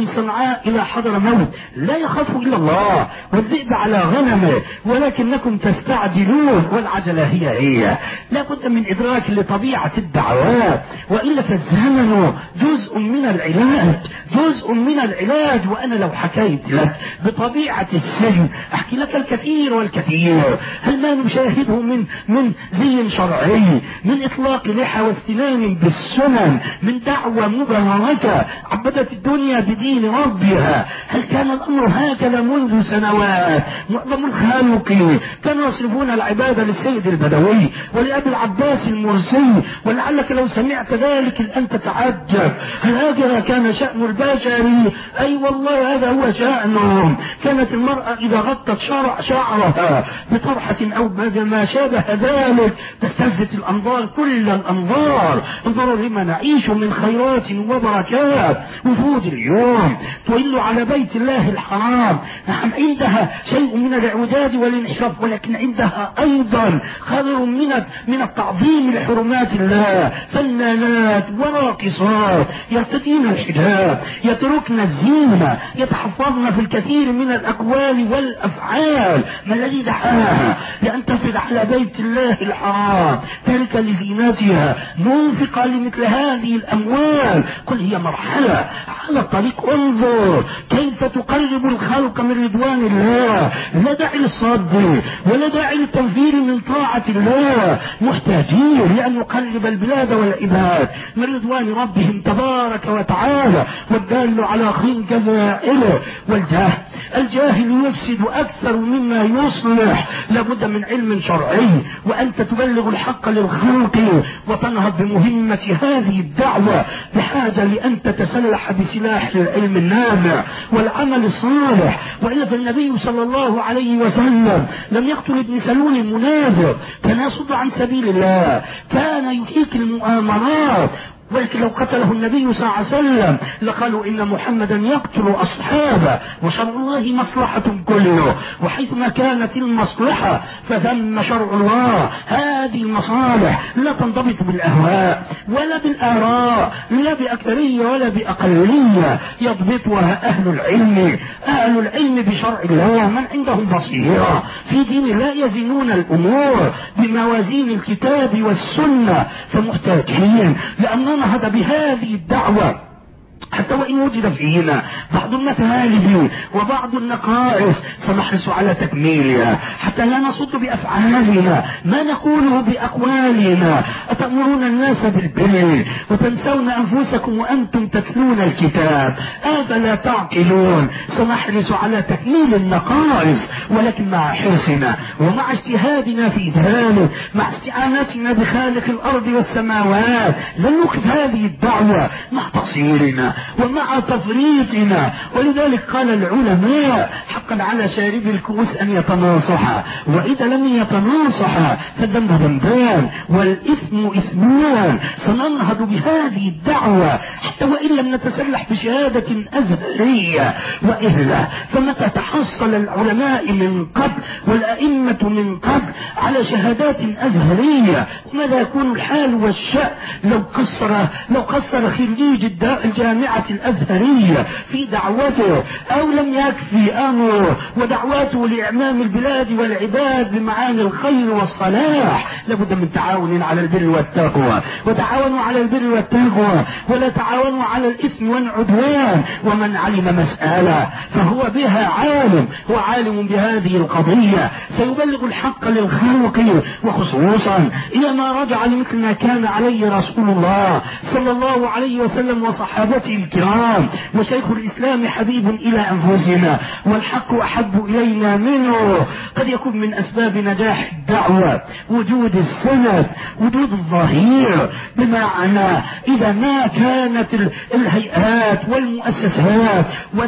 [SPEAKER 1] صنعاء إلى حضرموت لا يخاف إلا الله، والذئب على غنمه، ولكنكم تستعجلون والعجلة هي. لا بد من إدراك لطبيعة الدعوات، وإلا فالزمن جزء من العلاج، جزء من العلاج. وأنا لو حكيت لك بطبيعة السجن أحكي لك الكثير والكثير. هل ما نشاهده من زي شرعي، من إطلاق لحى واستنان بالسنن، من دعوة مباركة عبدت الدنيا بدين ربها. هل كان الأمر هكذا منذ سنوات؟ معظم الخالق كانوا يصرفون العبادة للسيد البدوي ولأبي العباس المرسي، ولعلك لو سمعت ذلك الآن تتعجب. هل هكذا كان شأن البشر؟ أي والله هذا هو شأنهم. كانت المرأة إذا غطت شعرها بطرحة أو ما شابه ذلك تستلفت الأنظار، كل الأنظار. انظروا لما نعيش من خيرات وبركات. وجود اليوم تولوا على بيت الله الحرام، نعم عندها شيء من الاعوجاج والانحراف، ولكن عندها أيضا خير من التعظيم لحرمات الله. فنانات وراقصات يرتدين الحجاب، يتركن الزينة، يتحفظن في الكثير من الأقوال والأفعال. ما الذي دعاها لأن تفرض على بيت الله الحرام تلك لزينتها، منفقة لمثل هذه الأموال؟ قل هي مرحلة على الطريق. انظر كيف تقرب الخلق من رضوان الله. لا داعي للصد ولا داعي للتنفير من طاعة الله، محتاجين لأن نقرب البلاد والعباد من رضوان ربهم تبارك وتعالى. والدال على خير كفاعله. الجاهل يفسد أكثر مما يصلح. لابد من علم شرعي، وأنت تبلغ الحق للخلق وتنهض بمهمة هذه الدعوة، بحاجة لأن تتسلح بسلاح العلم النافع والعمل الصالح. وإلا فالنبي صلى الله عليه وسلم لم يقتل ابن سلول المنافق، كان يصد عن سبيل الله، كان يحيك المؤامرات. ولكن لو قتله النبي صلى الله عليه وسلم لقالوا إن محمدا يقتل أصحابه، وشرع الله مصلحة كله، وحيثما كانت المصلحة فثم شرع الله. هذه المصالح لا تنضبط بالأهواء ولا بالآراء، لا بأكثرية ولا بأقلية، يضبطها أهل العلم بشرع الله، من عندهم بصيرة في دين لا يزنون الأمور بموازين الكتاب والسنة. فمحتاجين لأننا نهض بهذه الدعوة، حتى وإن وجد فينا بعض المثالب وبعض النقائص سنحرص على تكميلها، حتى لا نصد بأفعالنا ما نقوله بأقوالنا. أتأمرون الناس بالبر وتنسون أنفسكم وأنتم تتلون الكتاب أفلا تعقلون؟ سنحرص على تكميل النقائص، ولكن مع حرصنا ومع اجتهادنا في ذلك، مع استعانتنا بخالق الأرض والسماوات، لن نوقف هذه الدعوة مع تقصيرنا ومع تفريطنا. ولذلك قال العلماء حقا على شارب الكؤوس أن يتناصح، وإذا لم يتناصح فالذنب ذنبان والإثم إثمان. سننهض بهذه الدعوة حتى وإن لم نتسلح بشهادة أزهرية، وإلا فمتى تحصل العلماء من قبل والأئمة من قبل على شهادات أزهرية، ماذا يكون الحال والشأن لو قصر خريج الجامعة الأزهرية في دعوته، أو لم يكفي أمره ودعواته لإعمام البلاد والعباد بمعاني الخير والصلاح؟ لابد من تعاون على البر والتقوى، وتعاونوا على البر والتقوى ولا تعاونوا على الإثم والعدوان. ومن علم مسألة فهو بها عالم، وعالم بهذه القضية سيبلغ الحق للخلق، وخصوصا إلى ما رجع لمثل ما كان عليه رسول الله صلى الله عليه وسلم وصحابته الكرام. وشيخ الإسلام حبيب إلى أنفسنا والحق أحب إلينا منه. قد يكون من أسباب نجاح الدعوة وجود السند، وجود الظهير، بمعنى إذا ما كانت الهيئات والمؤسسات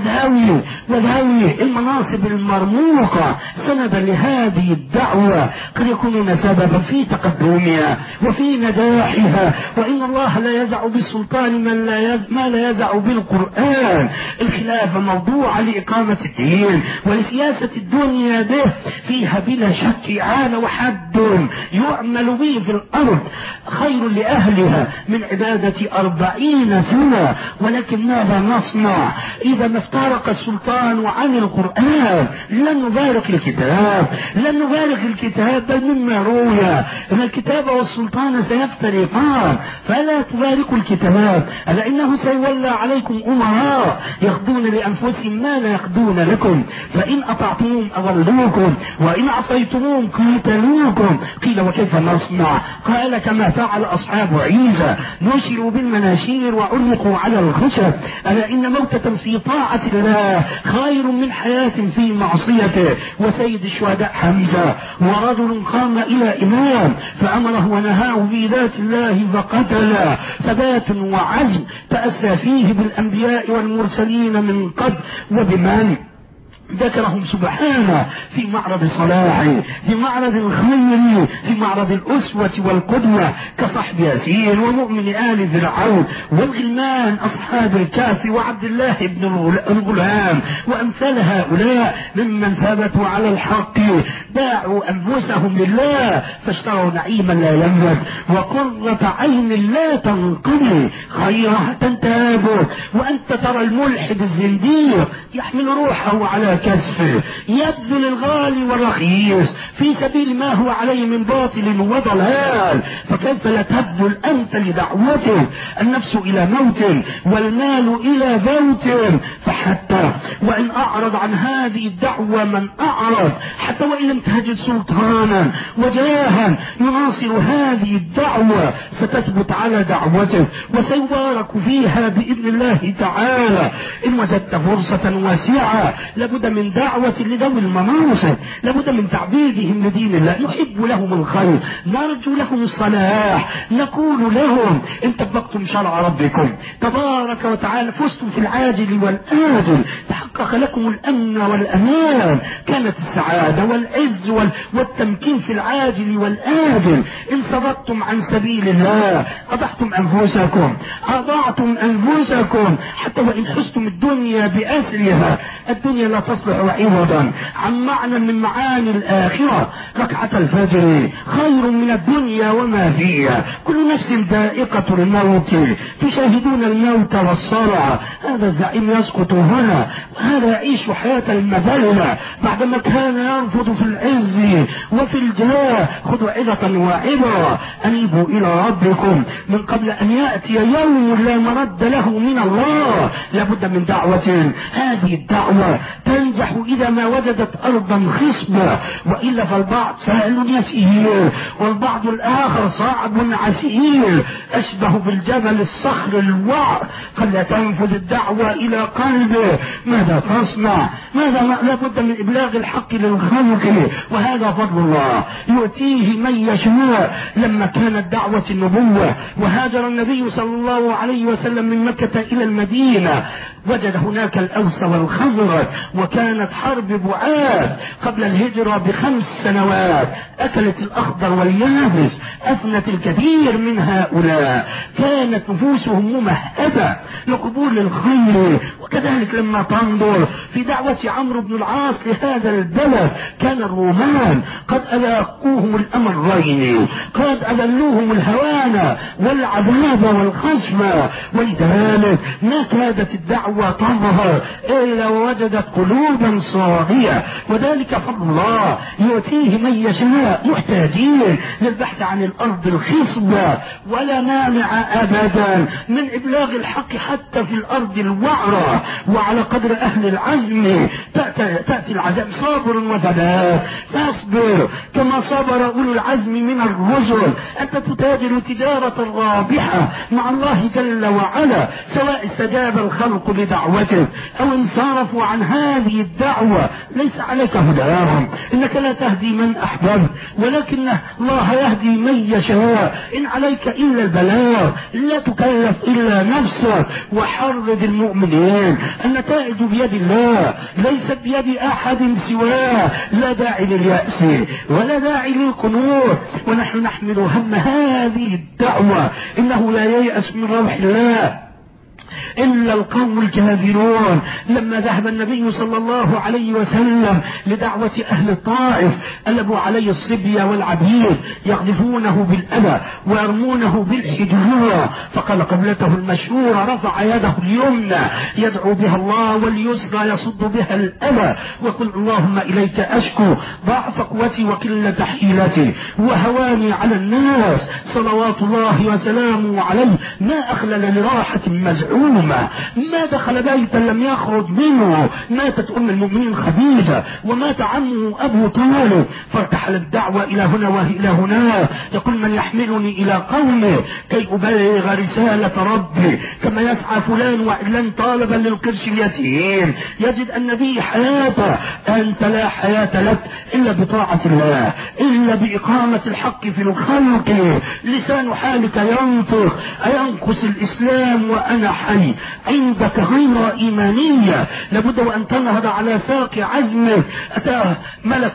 [SPEAKER 1] وذوي المناصب المرموقة سندا لهذه الدعوة، قد يكونون سببا في تقدمها وفي نجاحها. وإن الله لا يزع بالسلطان ما لا يزع يبدأ بالقرآن. الخلافة موضوعة لإقامة الدين ولسياسة الدنيا به، فيها بلا شك إعانة وحد يعمل به في الأرض خير لأهلها من عبادة 40 سنة. ولكن ماذا نصنع إذا ما افترق السلطان عن القرآن؟ لن نبارك الكتاب، لن نبارك الكتاب، بل مما روي أن الكتاب والسلطان سيفترقان، فلا تباركوا الكتاب، ألا إنه سيولى عليكم أمراء يخضون لأنفسهم ما لا يخضون لكم، فإن أطعتموهم أضلوكم وإن عصيتموهم قاتلوكم. قيل وكيف نصنع؟ قال كما فعل أصحاب عيسى، نشروا بالمناشير وعلقوا على الخشب، ألا إن موتة في طاعة الله خير من حياة في معصيته. وسيد الشهداء حمزة ورجل قام إلى إمام فأمره ونهاه في ذات الله فقتل. ثبات وعزم تأسى فيه بالأنبياء والمرسلين من قبل وبمن ذكرهم سبحانه في معرض صلاحه، في معرض الخير، في معرض الأسوة والقدوة، كصحب ياسين ومؤمن آل فرعون والغلمان أصحاب الكهف وعبد الله بن الغلام وأمثال هؤلاء ممن ثبتوا على الحق، باعوا أنفسهم لله فاشتروا نعيما لا ينفد وقرة عين لا تنقضي، خيرها تنتابه. وأنت ترى الملحد الزنديق يحمل روحه على كفه، يبذل الغالي والرخيص في سبيل ما هو عليه من باطل وضلال، فكيف لا تبذل أنت لدعوته؟ النفس إلى موت والمال إلى موت، فحتى وإن أعرض عن هذه الدعوة من أعرض، حتى وإن لم تجد سلطانا وجاها يناصر هذه الدعوة ستثبت على دعوته وسيبارك فيها بإذن الله تعالى. إن وجدت فرصة واسعة لابد من دعوة لذوي المناصب، لابد من تعبيدهم لدين الله، نحب لهم الخير، نرجو لهم الصلاح، نقول لهم إن طبقتم شرع ربكم تبارك وتعالى فزتم في العاجل والآجل، تحقق لكم الأمن والأمان، كانت السعادة والعز والتمكين في العاجل والآجل. إن صددتم عن سبيل الله أضعتم أنفسكم، أضعتم أنفسكم، حتى وإن حزتم الدنيا بأسرها، الدنيا لا تصلح عوضا عن معنى من معاني الآخرة. ركعة الفجر خير من الدنيا وما فيها، كل نفس ذائقة الموت، تشاهدون الموت والصرع. هذا الزعيم يسقط هنا وهذا يعيش حياة المذلة بعدما كان يرفض في العز وفي الجاه. خذوا عظة وعبرة، أنيبوا إلى ربكم من قبل أن يأتي يوم لا مرد له من الله. لابد من دعوة، هذه الدعوة تنجح إذا ما وجدت أرضا خصبة، وإلا فالبعض سهل يسير والبعض الآخر صعب عسير، أشبه بالجبل الصخر الوعر، قد لا تنفذ الدعوة إلى قلبه. ماذا تصنع؟ لابد من إبلاغ الحق للخلق، وهذا فضل الله يؤتيه من يشاء. لما كانت دعوة النبوة وهاجر النبي صلى الله عليه وسلم من مكة إلى المدينة، وجد هناك الأوس والخزرج، وكانت حرب بعاث قبل الهجرة ب5 سنوات، أكلت الأخضر واليابس، أفنت الكثير من هؤلاء، كانت نفوسهم ممهدة لقبول الخير. وكذلك لما تنظر في دعوة عمرو بن العاص لهذا البلد، كان الرومان قد ألاقوهم الأمرين، قد أذلوهم الهوان والعذاب والخصم، ولذلك ما كادت الدعوة تظهر إلا ووجدت قلوبا صاغية. وذلك فضل الله يؤتيه من يشاء. محتاجين للبحث عن الأرض الخصبة، ولا مانع أبدا من إبلاغ الحق حتى في الأرض الوعرة، وعلى قدر أهل العزم تأتي العزم. صابر وثبات، فاصبر كما صبر أولو العزم من الرسل. أنت تتاجر تجارة رابحة مع الله جل وعلا، سواء استجاب الخلق لدعوته أو انصرفوا عن هذه الدعوة، ليس عليك هداهم، إنك لا تهدي من أحببت ولكن الله يهدي من يشاء. إن عليك إلا البلاغ، لا تكلف إلا نفسك. وحرض المؤمنين، النتائج بيد الله ليست بيد أحد سواه، لا داعي لليأس ولا داعي للقنوط، ونحن نحمل هم هذه الدعوة. إنه لا ييأس من روح الله إلا القوم الكافرون. لما ذهب النبي صلى الله عليه وسلم لدعوة أهل الطائف قلبوا عليه الصبية والعبيد يقذفونه بالأذى ويرمونه بالحجارة، فقال قبلته المشهورة رفع يده اليمنى يدعو بها الله واليسرى يصد بها الأذى وقل اللهم إليك أشكو ضعف قوتي وقلة حيلتي وهواني على الناس صلوات الله وسلامه عليه. ما أخلل لراحة مزعومة، ما دخل بيتا لم يخرج منه. ماتت أم المؤمنين خديجة ومات عمه أبو طالب، فارتحل الدعوة إلى هنا وإلى هناك. يقول من يحملني إلى قومه كي أبلغ رسالة ربي كما يسعى فلان وعلان طالبا للقرش اليتيم يجد النبي حياته. أنت لا حياة لك إلا بطاعة الله، إلا بإقامة الحق في الخلق. لسان حالك ينطق أينقص الإسلام وأنا حي عندك غير إيمانية. لابد وأن تنهض على ساق عزمك. أتاه ملك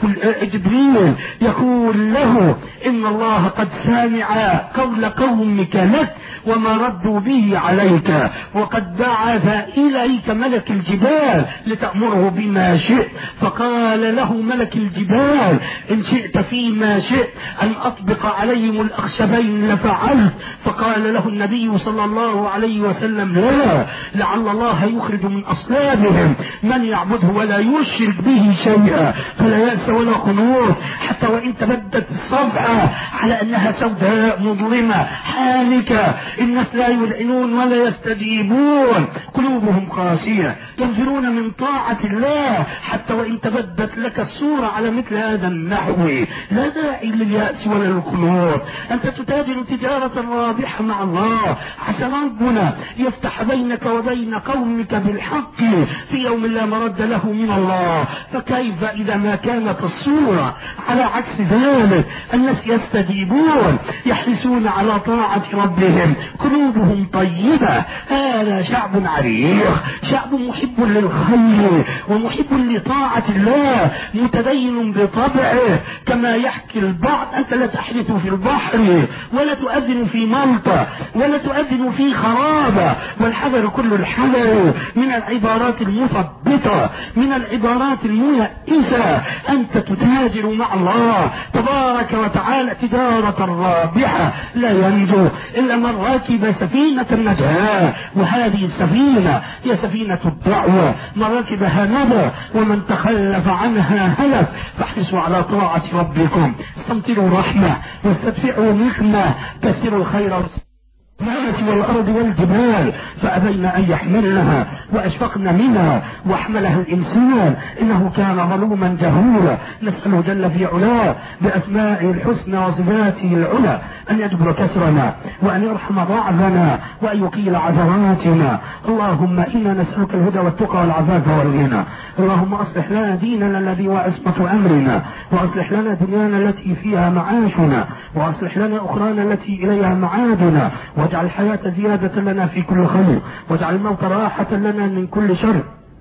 [SPEAKER 1] جبريل يقول له إن الله قد سامع قول قومك لك وما ردوا به عليك، وقد بعث إليك ملك الجبال لتأمره بما شئت. فقال له ملك الجبال إن شئت فيما شئت أن أطبق عليهم الأخشبين لفعلت. فقال له النبي صلى الله عليه وسلم لا، لعل الله يخرج من أصلابهم من يعبده ولا يشرك به شيئا، فلا يأس ولا قنوط حتى وإن تبدت الصفحة على أنها سوداء مظلمة حالكة. الناس لا يذعنون ولا يستجيبون، قلوبهم قاسية ينفرون من طاعة الله حتى وإن تبدت لك الصورة على مثل هذا النحو. لا داعي لليأس ولا للقنوط. أنت تتاجر تجارة رابحة مع الله، عسى ربنا يفتح بينك وبين قومك بالحق في يوم لا مرد له من الله. فكيف إذا ما كانت الصورة على عكس ذلك؟ الناس يستجيبون يحرصون على طاعة ربهم، قلوبهم طيبة. هذا شعب عريق، شعب محب للخير ومحب لطاعة الله، متدين بطبعه كما يحكي البعض. أنت لا تحدث في البحر ولا تؤذن في ملطة ولا تؤذن في خرابة، والحذر كل الحذر من العبارات المثبطة من العبارات الميئسة. أنت تتاجر مع الله تبارك وتعالى تجارة رابحة. لا ينجو إلا من راكب سفينة النجاة، وهذه السفينة هي سفينة الدعوة، من ركبها نجا ومن تخلف عنها هلك. فاحرصوا على طاعة ربكم، استمطروا رحمة واستدفعوا نقمة، كثروا الخير السماوات والأرض والجبال فأبين أن يحملنها وأشفقن منها وحملها الإنسان إنه كان ظلوما جهولا. نسأله جل في علاه بأسمائه الحسنى وصفاته العلى أن يجبر كسرنا وأن يرحم ضعفنا وأن يقيل عثراتنا. اللهم إنا نسألك الهدى والتقى والعفاف والغنى. اللهم أصلح لنا ديننا الذي هو عصمة أمرنا، وأصلح لنا دنيانا التي فيها معاشنا، وأصلح لنا أخرانا التي إليها معادنا، واجعل الحياة زيادة لنا في كل خير، واجعل الموت راحة لنا من كل شر.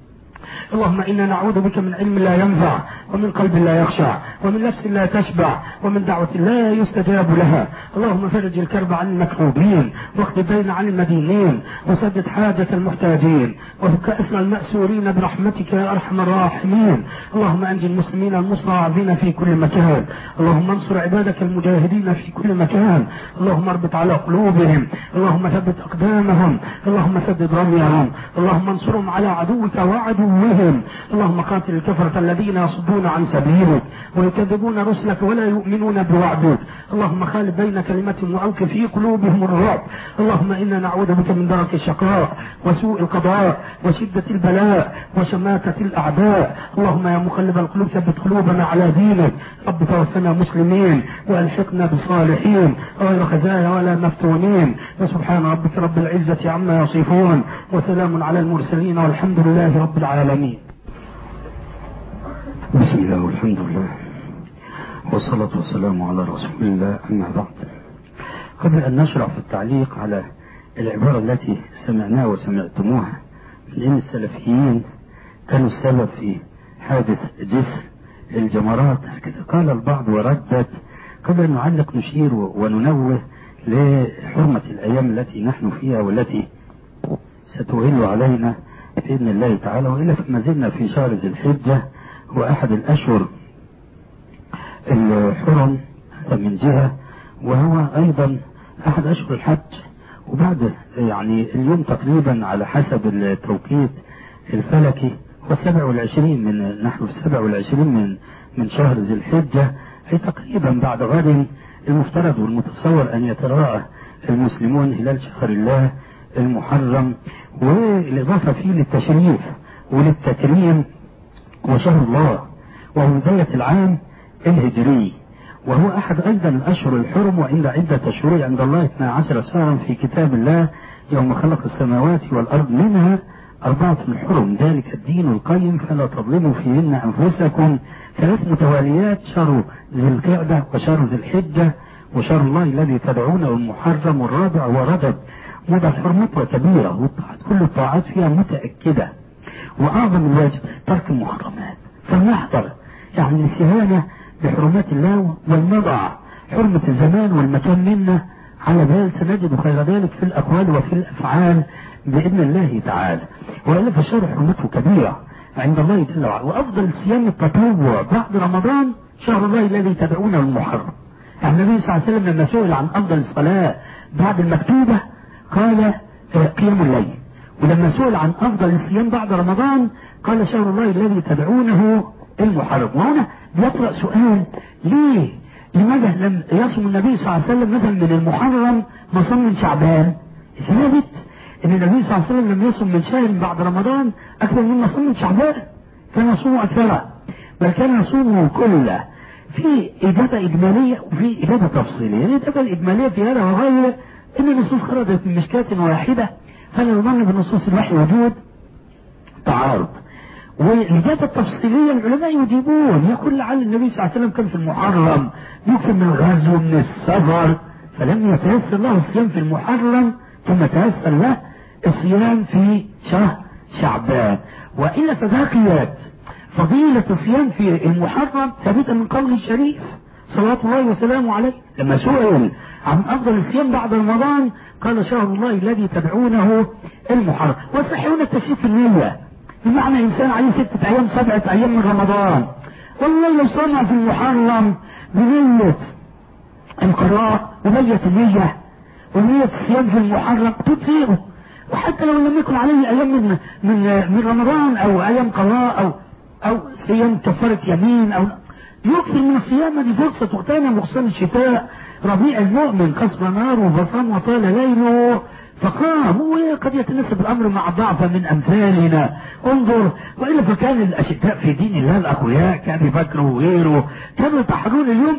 [SPEAKER 1] اللهم إنا نعوذ بك من علم لا ينفع، ومن قلب لا يخشع، ومن نفس لا تشبع، ومن دعوة لا يستجاب لها. اللهم فرج الكرب عن المكروبين، واقض الدين عن المدينين، وسدد حاجة المحتاجين، وفك أسر المأسورين برحمتك يا أرحم الراحمين. اللهم أنجي المسلمين المستضعفين في كل مكان. اللهم انصر عبادك المجاهدين في كل مكان. اللهم اربط على قلوبهم، اللهم ثبت أقدامهم، اللهم سدد رميهم، اللهم انصرهم على عدوك وعدوهم. اللهم قاتل الكفرة الذين يصدون عن سبيلك ويكذبون رسلك ولا يؤمنون بوعدك. اللهم خالف بين كلمتهم وألق في قلوبهم الرعب. اللهم إنا نعوذ بك من درك الشقاء وسوء القضاء وشدة البلاء وشماتة الأعداء. اللهم يا مقلب القلوب ثبت قلوبنا على دينك. رب توفنا مسلمين وألحقنا بالصالحين غير خزايا ولا مفتونين. وسبحان ربك رب العزة عما يصفون، وسلام على المرسلين، والحمد لله رب العالمين. بسم الله والحمد لله والصلاة والسلام على رسول الله، أما بعد. قبل أن نشرع في التعليق على العبارة التي سمعناها وسمعتموها من أن السلفيين كانوا السبب في حادث جسر الجمرات، قال البعض وردت. قبل أن نعلق نشير وننوه لحرمة الأيام التي نحن فيها والتي ستهل علينا بإذن الله تعالى. وإلا ما زلنا في شهر ذي الحجة، هو أحد الأشهر الحرم من جهة، وهو أيضا أحد أشهر الحج. وبعد يعني اليوم تقريبا على حسب التوقيت الفلكي هو 27 من نحو 27 من شهر ذي الحجة، أي تقريبا بعد غد المفترض والمتصور أن يتراءى المسلمون هلال شهر الله المحرم، والإضافة فيه للتشريف وللتكريم وشهر الله، وهو بداية العام الهجري، وهو أحد أيضا الأشهر الحرم. وعند عدة شهور عند الله 12 شهرا في كتاب الله يوم خلق السماوات والأرض، منها 4 حرم، ذلك الدين القيم فلا تظلموا فيهن أنفسكم. 3 متواليات: شهر ذي القعدة وشهر ذي الحجة وشهر الله الذي تدعونه المحرم، والرابع هو رجب. وضع حرمتها كبيرة، والطاعات كل الطاعات فيها متأكدة، وأعظم الواجب ترك المحرمات. فلنحذر يعني الاستهانة بحرمات الله، ولنضع حرمة الزمان والمكان منا على بال. سنجد خير ذلك في الأقوال وفي الأفعال بإذن الله تعالى. وإلا فشهر حرمته كبيرة عند الله جل وعلا. وأفضل صيام التطوع بعد رمضان شهر الله الذي تدعونه المحرم. يعني النبي صلى الله عليه وسلم لما سئل عن أفضل الصلاة بعد المكتوبة قال قيام الليل، ولما سئل عن أفضل الصيام بعد رمضان قال شهر الله الذي تدعونه المحرم. وهنا بيطرأ سؤال: لماذا لم يصم النبي صلى الله عليه وسلم مثلا من المحرم ما صام من شعبان؟ ثابت ان النبي صلى الله عليه وسلم لم يصم من شهر بعد رمضان اكثر مما صام من شعبان، كان يصوم اكثر، بل كان يصومه كله. في اجابه اجماليه وفي اجابه تفصيليه. الاجابه الاجماليه في هذا وغيره ان النصوص خرجت من مشكاة واحده، فلا يظن بالنصوص الوحي وجود تعارض. والإجابة التفصيلية العلماء يجيبون، يقول لعل النبي صلى الله عليه وسلم كان في المحرم يكفي من الغزو من السفر، فلم يتيسر له الصيام في المحرم، ثم تيسر له الصيام في شهر شعبان. وإلا فبقيت فضيلة الصيام في المحرم ثابتة من قوله الشريف صلوات الله وسلامه عليه، لما سئل عن أفضل الصيام بعد رمضان قال شهر الله الذي تدعونه المحرم. وصحيحون التشريف في النية، بمعنى إنسان عليه 6 أيام 7 أيام من رمضان، والله لو صنع في المحرم بنية القضاء ونية النية ونية الصيام في المحرم تطيعه، وحتى لو لم يكن عليه أيام من رمضان أو أيام قضاء أو صيام كفارة يمين أو يكثر من الصيام. دي فرصة تغتنم، وخصوصا الشتاء ربيع المؤمن قصف ناره فصام وطال ليله فقام. وقد يتناسب الامر مع ضعف من امثالنا. انظر، والا فكان الاشداء في دين الله الاقوياء كابي بكر وغيره كانوا يتحرون اليوم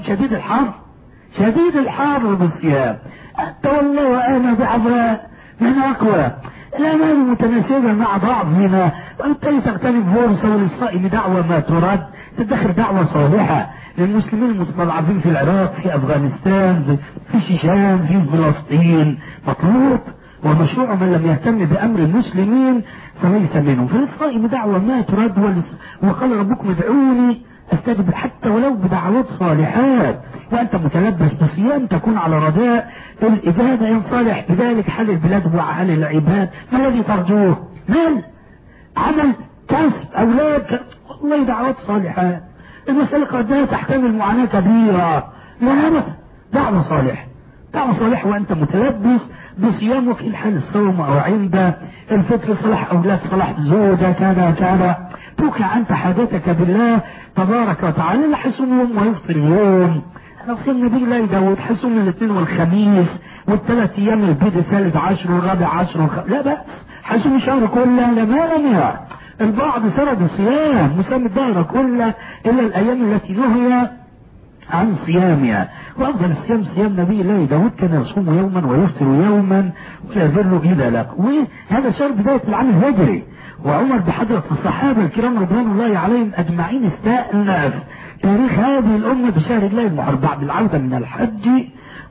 [SPEAKER 1] شديد الحر بالصيام. انت والله وانا بعضاء من اقوى، الامال متناسبه مع ضعفنا، وبالتالي تغتنم فرصه وللصائم دعوه ما ترد، تدخر دعوه صالحه للمسلمين المستضعفين في العراق، في افغانستان، في الشيشان، في فلسطين، مطلوب ومشروع. من لم يهتم بامر المسلمين فليس منهم. فللصائم دعوه ما ترد، وقال ربكم ادعوني استجب، حتى ولو بدعوات صالحات وانت متلبس بصيام تكون على رجاء الاجابه ان صالح بذلك حال البلاد وحال العباد. ما الذي ترجوه؟ مال، عمل، كسب، اولاد، والله دعوات صالحات. المسألة قد تحتمل معاناة كبيرة، لا أبدا، دعوة صالحة وأنت متلبس بصيامك إن حال الصوم أو عند الفطر، صلاح أولاد، صلاح زوجة، كذا توقع أنت حاجتك بالله تبارك وتعالى. لا حسون يوم ويفطر يوم. أنا صيام نبي الله داود حسون الاثنين والخميس والثلاث أيام البيض 13 والرابع 10 لا بأس. حسون الشهر كله لا مانع. البعض سرد الصيام مسمى الدهر كله إلا الأيام التي نهي عن صيامها. وأفضل الصيام صيام نبي الله داود، كان يصوم يوما ويفطر يوما ولا يذل إلى لك. وهذا شهر بداية العام الهجري. وعمر بحضرة الصحابة الكرام رضوان الله عليهم أجمعين استأنف تاريخ هذه الأمة بشهر الله المحرم بعد العودة من الحج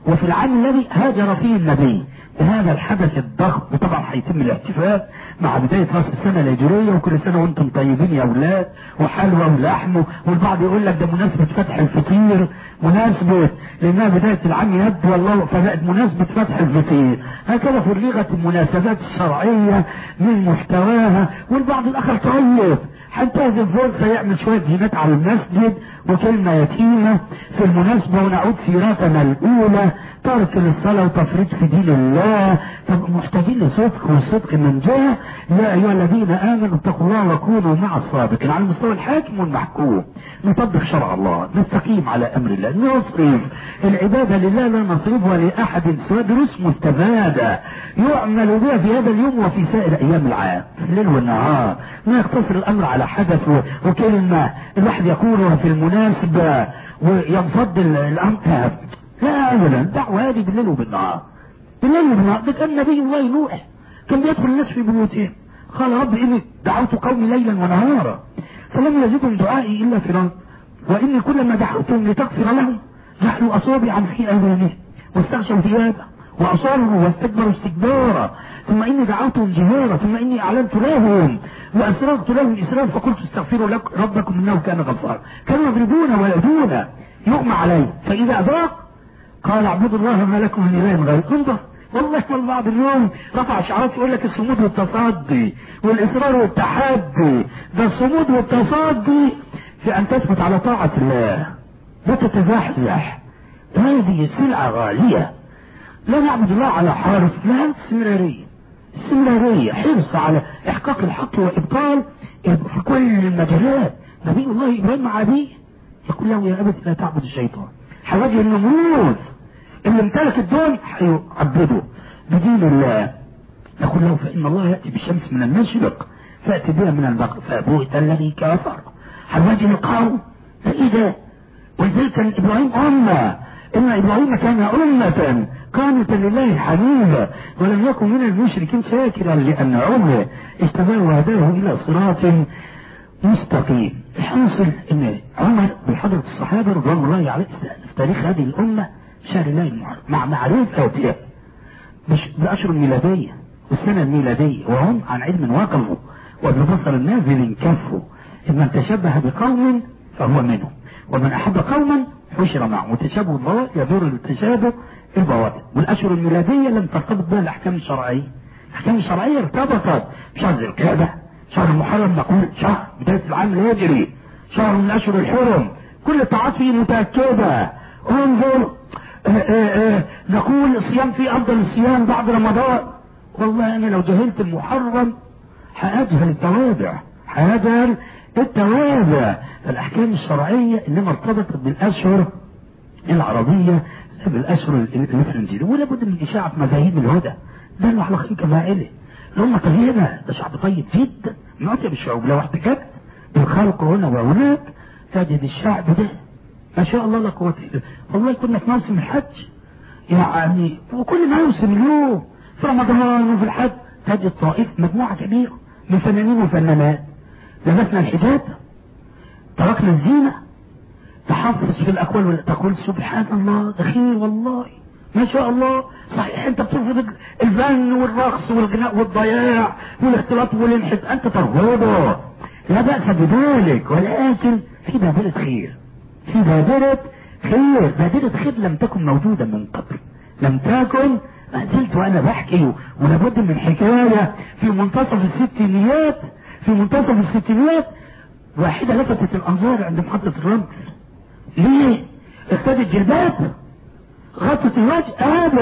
[SPEAKER 1] وفي العام الذي هاجر فيه النبي بهذا الحدث الضخم. وطبعا هيتم الاحتفال مع بداية راس السنة الهجرية، وكل سنة وانتم طيبين يا اولاد، وحلوى ولحم. والبعض يقول لك ده مناسبة فتح الفطير، مناسبة لانها بداية العام يد والله، فبقت مناسبة فتح الفطير. هكذا فرغت المناسبات الشرعية من محتواها. والبعض الاخر طيب هنتهز الفرصة يعمل شوية زينات على المسجد وكلمة يتيمة في المناسبة، ونعود سيرتنا الأولى، ترك للصلاة وتفريط في دين الله. طب محتاجين لصدق، والصدق من جاء يا أيها الذين آمنوا اتقوا الله وكونوا مع الصادقين. على المستوى الحاكم والمحكوم نطبق شرع الله، نستقيم على أمر الله، نصرف العبادة لله لا نصرفها لأحد سوى دروس مستفادة يعمل بها في هذا اليوم وفي سائر أيام العام، في الليل والنهار. ما يقتصر الأمر على حدث وكلمة الواحد يقولها في المناسبة وينفض الأمر. لا أبدا، دعوة هذه بالليل وبالنهار، بالليل وبالنهار. ده كان نبي الله نوح كان بيدخل الناس في بيوتهم، قال رب إني دعوت قومي ليلا ونهارا فلم يزدهم دعائي إلا فرارا، وإني كلما دعوتهم لتغفر لهم جعلوا أصابعا في آذانهم واستغشوا ثيابا وأصروا واستكبروا استكبارا، ثم إني دعوتهم جهارا، ثم إني أعلنت لهم وأسررت لهم إسرارا فقلت استغفروا ربكم إنه كان غفارا. كانوا يضربون ويأذون يغمى عليه، فإذا أذاق قال اعبدوا الله ما لكم من إله غيره. انظر والله والبعض اليوم رفع شعارات يقول لك الصمود والتصدي والإصرار والتحدي. ده الصمود والتصدي في أن تثبت على طاعة الله لا تتزحزح. هذه سلعة غالية، لا نعبد الله على حرف، لا استمرارية، حرص على إحقاق الحق وإبطال في كل المجالات. نبي الله إبراهيم مع أبيه يقول له يا أبت لا تعبد الشيطان. حواجه النموذج اللي امتلك الدون هيعبده بدين الله. يقول له فإن الله يأتي بالشمس من المشرق فأتي بها من المغرب فبهت الذي كفر. حواجه القوم فإذا ولذلك كان إبراهيم أمة، إن إبراهيم كان أمة قانتا لله حنيفا ولم يكن من المشركين شاكرا لأنعمه اجتباه وهداه إلى صراط مستقيم. الحاصل إن عمر بحضرة الصحابة رضوان الله عليه في تاريخ هذه الأمة شهر الله المحرم مع معرفة بأشهر الميلادية والسنة الميلادية، وهم عن علم وقفوا وببصر النازل كفوا. من تشبه بقوم فهو منهم، ومن أحب قوما حشر معه. وتشابه الضوء يدور التشابه البواطن. والأشهر الميلادية لم ترتبط بها الأحكام الشرعية. الأحكام الشرعية ارتبطت بشهر ذي القعدة، شهر المحرم نقول شهر بداية العام الهجري، شهر من الأشهر الحرم، كل الطاعات فيه متأكدة. انظر نقول الصيام فيه أفضل الصيام بعد رمضان. والله أنا لو جهلت المحرم هأجهل التوابع. الأحكام الشرعية إنما ارتبطت بالأشهر العربية لا بالأشهر الإفرنجية. ولا بد من إشاعة مفاهيم الهدى. ده اللي على خلق فاعله لهم طيبة. ده شعب طيب جدا من أطيب الشعوب. لو احتكت بالخلق هنا وهناك تجد الشعب ده ما شاء الله لا قوة إلا بالله. والله كنا في موسم الحج يعني، وكل موسم اليوم في رمضان وفي الحج تجد طائف مجموعة كبيرة من فنانين وفنانات لبسنا الحجاب، تركنا الزينة، تحفظ في الأقوال تقول سبحان الله ده خير والله ما شاء الله. صحيح انت بترفض الفن والرقص والغناء والضياع والاختلاط والانحساس، انت ترفضه لا بأس بذلك، ولكن في بادرة خير، بادرة خير لم تكن موجودة من قبل، لم تكن. ما زلت وانا بحكي ولابد من حكاية في منتصف الستينيات واحدة لفتت الانظار عند محطة الرمل. ليه؟ ارتدت جلباب غطت الوجه؟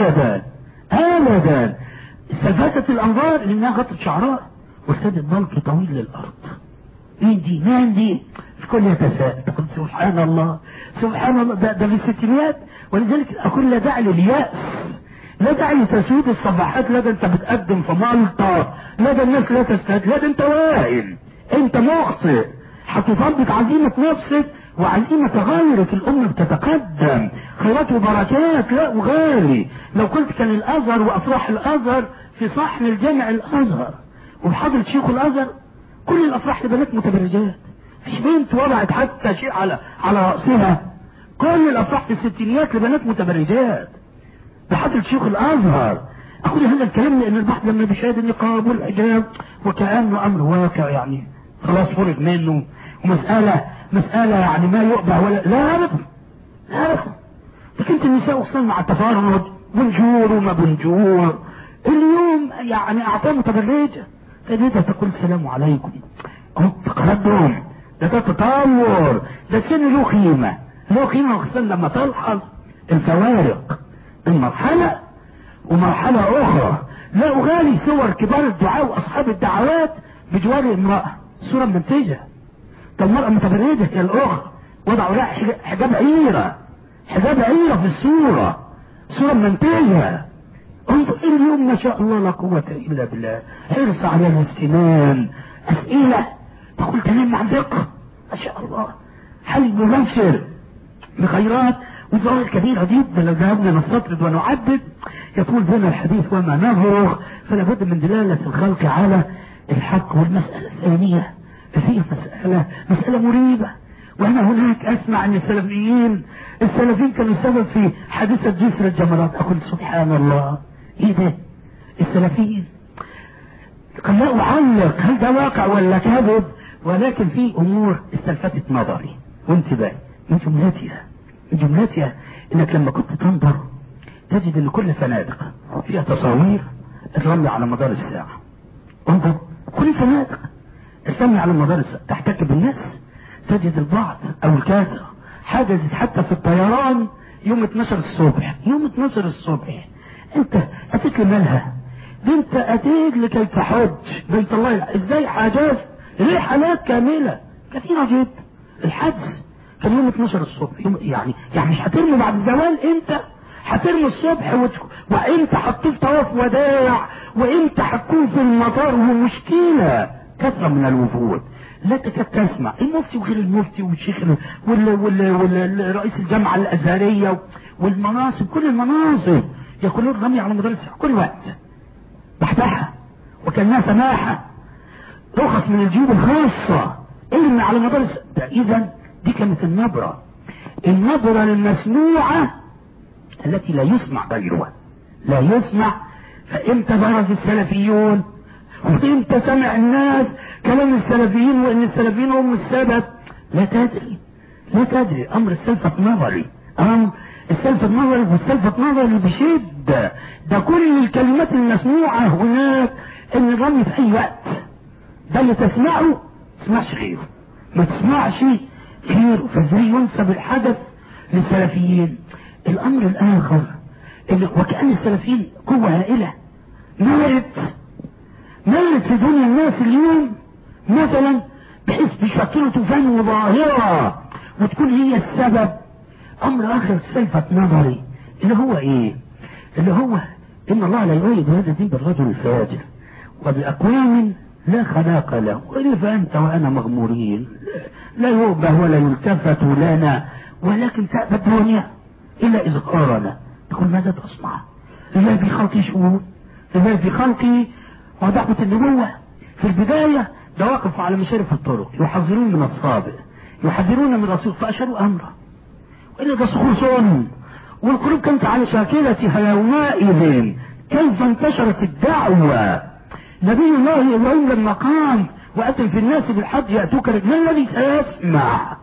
[SPEAKER 1] ابدا استلفتت الانظار لانها غطت شعرها وارتدت بلطو طويل للارض. مين دي في كل يتساءل تقول سبحان الله ده في الستينيات. ولذلك اقول لا داعي لليأس، لا داعي لتسويد الصباحات. لا ده انت بتقدم في مالطا، لا ده الناس لا تستهد، لا ده انت واهم، انت مخطئ. هتطبق عزيمة نفسك وعزيمة غيرك. الأمة بتتقدم خيرات وبركات. لا وغالي لو قلت كان الأزهر وأفراح الأزهر في صحن الجامع الأزهر وبحضرة شيخ الأزهر كل الأفراح لبنات متبرجات، مفيش بنت وضعت حتى شيء على رأسها. كل الأفراح في الستينيات لبنات متبرجات. بحضرة شيوخ الازهر. اقول هذا الكلام لان البعض لما بيشاهد النقاب والحجاب وكأنه امر واقع يعني خلاص فرج منه مسألة يعني ما يؤبه ولا لا ابدا لا ابدا. لكن النساء وصلنا مع التفرج بنجور وما بنجور. اليوم يعني اعطاه متبرجة تجدها تقول السلام عليكم تقدم ده تطور ده سن له قيمة خصوصا لما تلحظ الفوارق بين مرحلة ومرحلة اخرى. لا اغالي صور كبار الدعاء واصحاب الدعوات بجوار المرأة صورة منتجة. ده المرأة متبرجة هي الاخرى وضعوا لها حجاب عيرة في الصورة صورة منتجة. انظر اليوم ما شاء الله لا قوة الا بالله حرص على الاستنان اسئلة تقول تنام عن فقه ما شاء الله حل منشر بخيرات وظواهر كبيرة جدا. لو ذهبنا نستطرد ونعدد يطول بنا الحديث وما نفرغ. فلا بد من دلالة الخلق على الحق. والمسألة الثانية ففي مسألة مريبة. وانا هناك اسمع ان السلفيين كانوا سبب في حادثة جسر الجمرات. اقول سبحان الله ايه ده السلفيين قد لا اعلق هل ده واقع ولا كذب، ولكن في امور استلفتت نظري وانتباهي من جملتها انك لما كنت تنظر تجد ان كل فنادق فيها تصاوير الرمي على مدار الساعة. انظر كل فنادق الرمي على مدار الساعة تحتك بالناس. تجد البعض او الكافر حجزت حتى في الطيران يوم 12 الصبح. انت اتيت لمالها؟ دي انت اتيت لكي تحج. ده انت الله ازاي حجزت رحلات كاملة كثيرة جدا. الحجز كان يوم 12 الصبح يعني مش هترمي بعد الزوال. انت هترمي الصبح وانت هتطوف طواف وداع وانت هتكون في المطار. ومشكلة كثرة من الوفود لا تكاد تسمع المفتي وغير المفتي والشيخ والرئيس الجامعة الازهرية والمناصب كل المناصب يقولون رمي على مدار الساعة كل وقت بحبحها وكانها سماحة رخص من الجيوب الخاصة ارمي على مدار الساعة. اذا دي كانت النبرة المسموعة التي لا يسمع غيرها لا يسمع. فامتى برز السلفيون وامتى سمع الناس كلام السلفيين وان السلفيين هم السبب؟ لا تدري. امر السلفة نظري والسلفة نظري بشدة. ده كل الكلمات المسموعة هناك ان الرمي في اي وقت ده اللي تسمعه تسمعش غيره ما تسمعش غيره. فازاي ينسب الحدث للسلفيين؟ الامر الاخر وكأن السلفيين قوة هائلة نالت في دنيا الناس اليوم مثلا بحيث بيشكلوا طوفان وظاهرة وتكون هي السبب. امر اخر سلفة نظري اللي هو ايه؟ اللي هو ان الله لا يؤيد هذا الدين بالرجل الفاجر وبأقوام لا خلاق له وإلا فأنت وأنا مغمورين لا يؤبه ولا يلتفت لنا ولكن تأبى الدنيا إلا إذ قارنا. تقول ماذا تصنع؟ لله في خلقي شؤون لله في خلقي ودعوة النبوة في البداية ده واقف على مشارف الطرق يحذرون من الصابئ يحذرون من الرسول فأشاروا أمره وإلا ده صخور والقلوب كانت على شاكلتها يومئذ. كيف انتشرت الدعوة؟ نبي الله إبراهيم لما قام وأتم في الناس بالحج يأتوك رجلا الذي سيسمع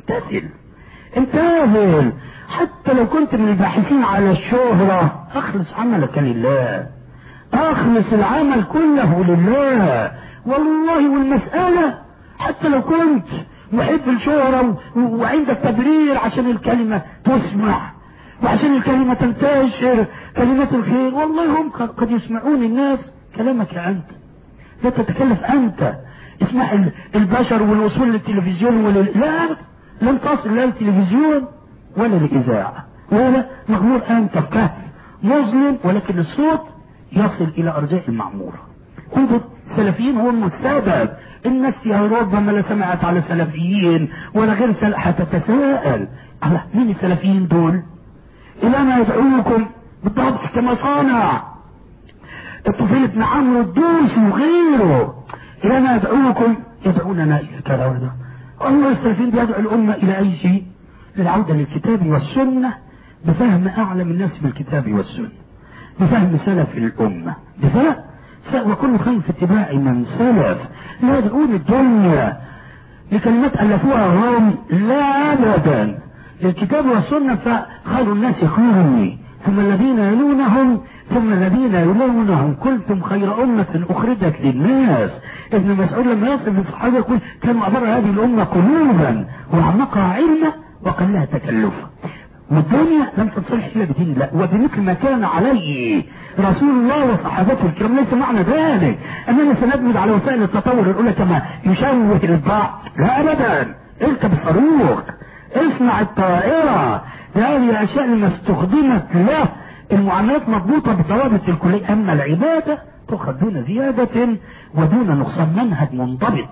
[SPEAKER 1] انتهل. حتى لو كنت من الباحثين على الشهرة اخلص عملك لله اخلص العمل كله لله والله. والمسألة حتى لو كنت محب الشهرة وعندك تبرير عشان الكلمة تسمع وعشان الكلمة تنتشر كلمة الخير والله هم قد يسمعون الناس كلامك انت لا تتكلف انت. اسمع البشر والوصول للتلفزيون لا لن تصل لا للتلفزيون ولا للإذاعة ولا مغمور انت في كهف مظلم ولكن الصوت يصل الى ارجاء المعمورة. انظر السلفيين هم السبب. الناس يا ربما لا سمعت على سلفيين ولا غير هتتساءل على مين السلفيين دول؟ الى ما يدعوكم بالضبط كما صانع الطفيل بن عمرو الدوسي وغيره. الى ما يدعوكم يدعوننا الى كذا وكذا. الله السلفيين بيدعو الامة الى اي شيء؟ للعودة للكتاب والسنة بفهم أعلم الناس بالكتاب والسنة، بفهم سلف الأمة، بفهم وكل خير في اتباع من سلف. لا تقول الدنيا لكلمات ألفوها هم، لا أبدا. الكتاب والسنة فخير الناس قرني ثم الذين يلونهم ثم الذين يلونهم كنتم خير أمة أخرجت للناس. ابن مسعود لما يصف الصحابة يقول كانوا أبر هذه الأمة قلوبا وأعمقها علما وقلها تكلفا. والدنيا لم تصلح إلا بدين الله وبمثل ما كان عليه رسول الله وصحابته الكرام. ليس معنى ذلك أننا سندمج على وسائل التطور الأولى كما يشوه البعض، لا أبدا. اركب الصاروخ، اصنع الطائرة، هذه الأشياء لما استخدمت له المعاملات مضبوطة بضوابط الكلية. أما العبادة تؤخذ دون زيادة ودون نقصان، منهج منضبط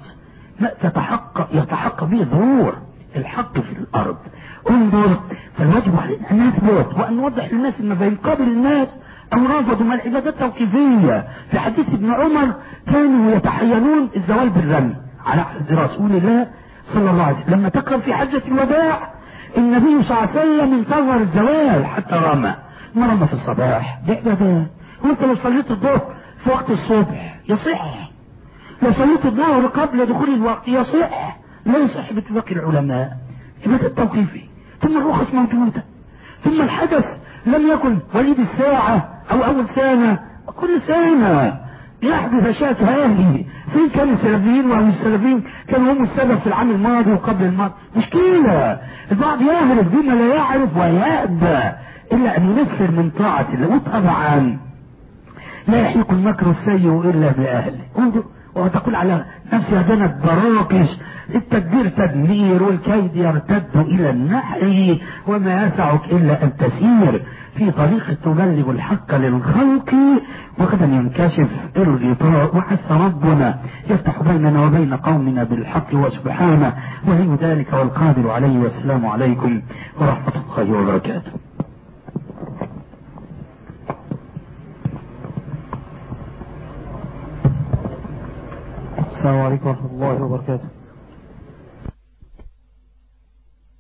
[SPEAKER 1] يتحقق به ظهور الحق في الأرض. انظر، فالواجب علينا أن نثبت وأن نوضح للناس ما بين قبل الناس أو رافضوا ما العبادات توقيفية. في حديث ابن عمر كانوا يتحينون الزوال بالرمي على عهد رسول الله صلى الله عليه وسلم. لما تقرأ في حجة الوداع النبي صلى الله عليه وسلم انتظر الزوال حتى رمى، ما رمى في الصباح، دي عبادات. وانت لو صليت الظهر في وقت الصبح يصح، لو صليت الظهر قبل دخول الوقت يصح، لا يصح باتفاق العلماء. عبادة توقيفي. ثم الرخص موجودة، ثم الحدث لم يكن وليد الساعة أو أول سنة، كل سنة يحدث أشياء هذه. في كان السلفيين وهم السلفيين كانوا هم السبب في العام الماضي وقبل الماضي، مشكلة. البعض يعرف بما لا يعرف ويأبى إلا أن ينفر من طاعة الله. وطبعا لا يحيق المكر السيء إلا بأهله. انظر، وتقول على نفسها جنت براقش، التدبير تدمير والكيد يرتد إلى النحر، وما يسعك إلا أن تسير في طريق تبلغ الحق للخلق وغدا ينكشف الغطاء. وحس ربنا يفتح بيننا وبين قومنا بالحق وسبحانه ولي ذلك والقادر عليه. والسلام عليكم ورحمة الله وبركاته.
[SPEAKER 2] السلام عليكم ورحمة الله وبركاته.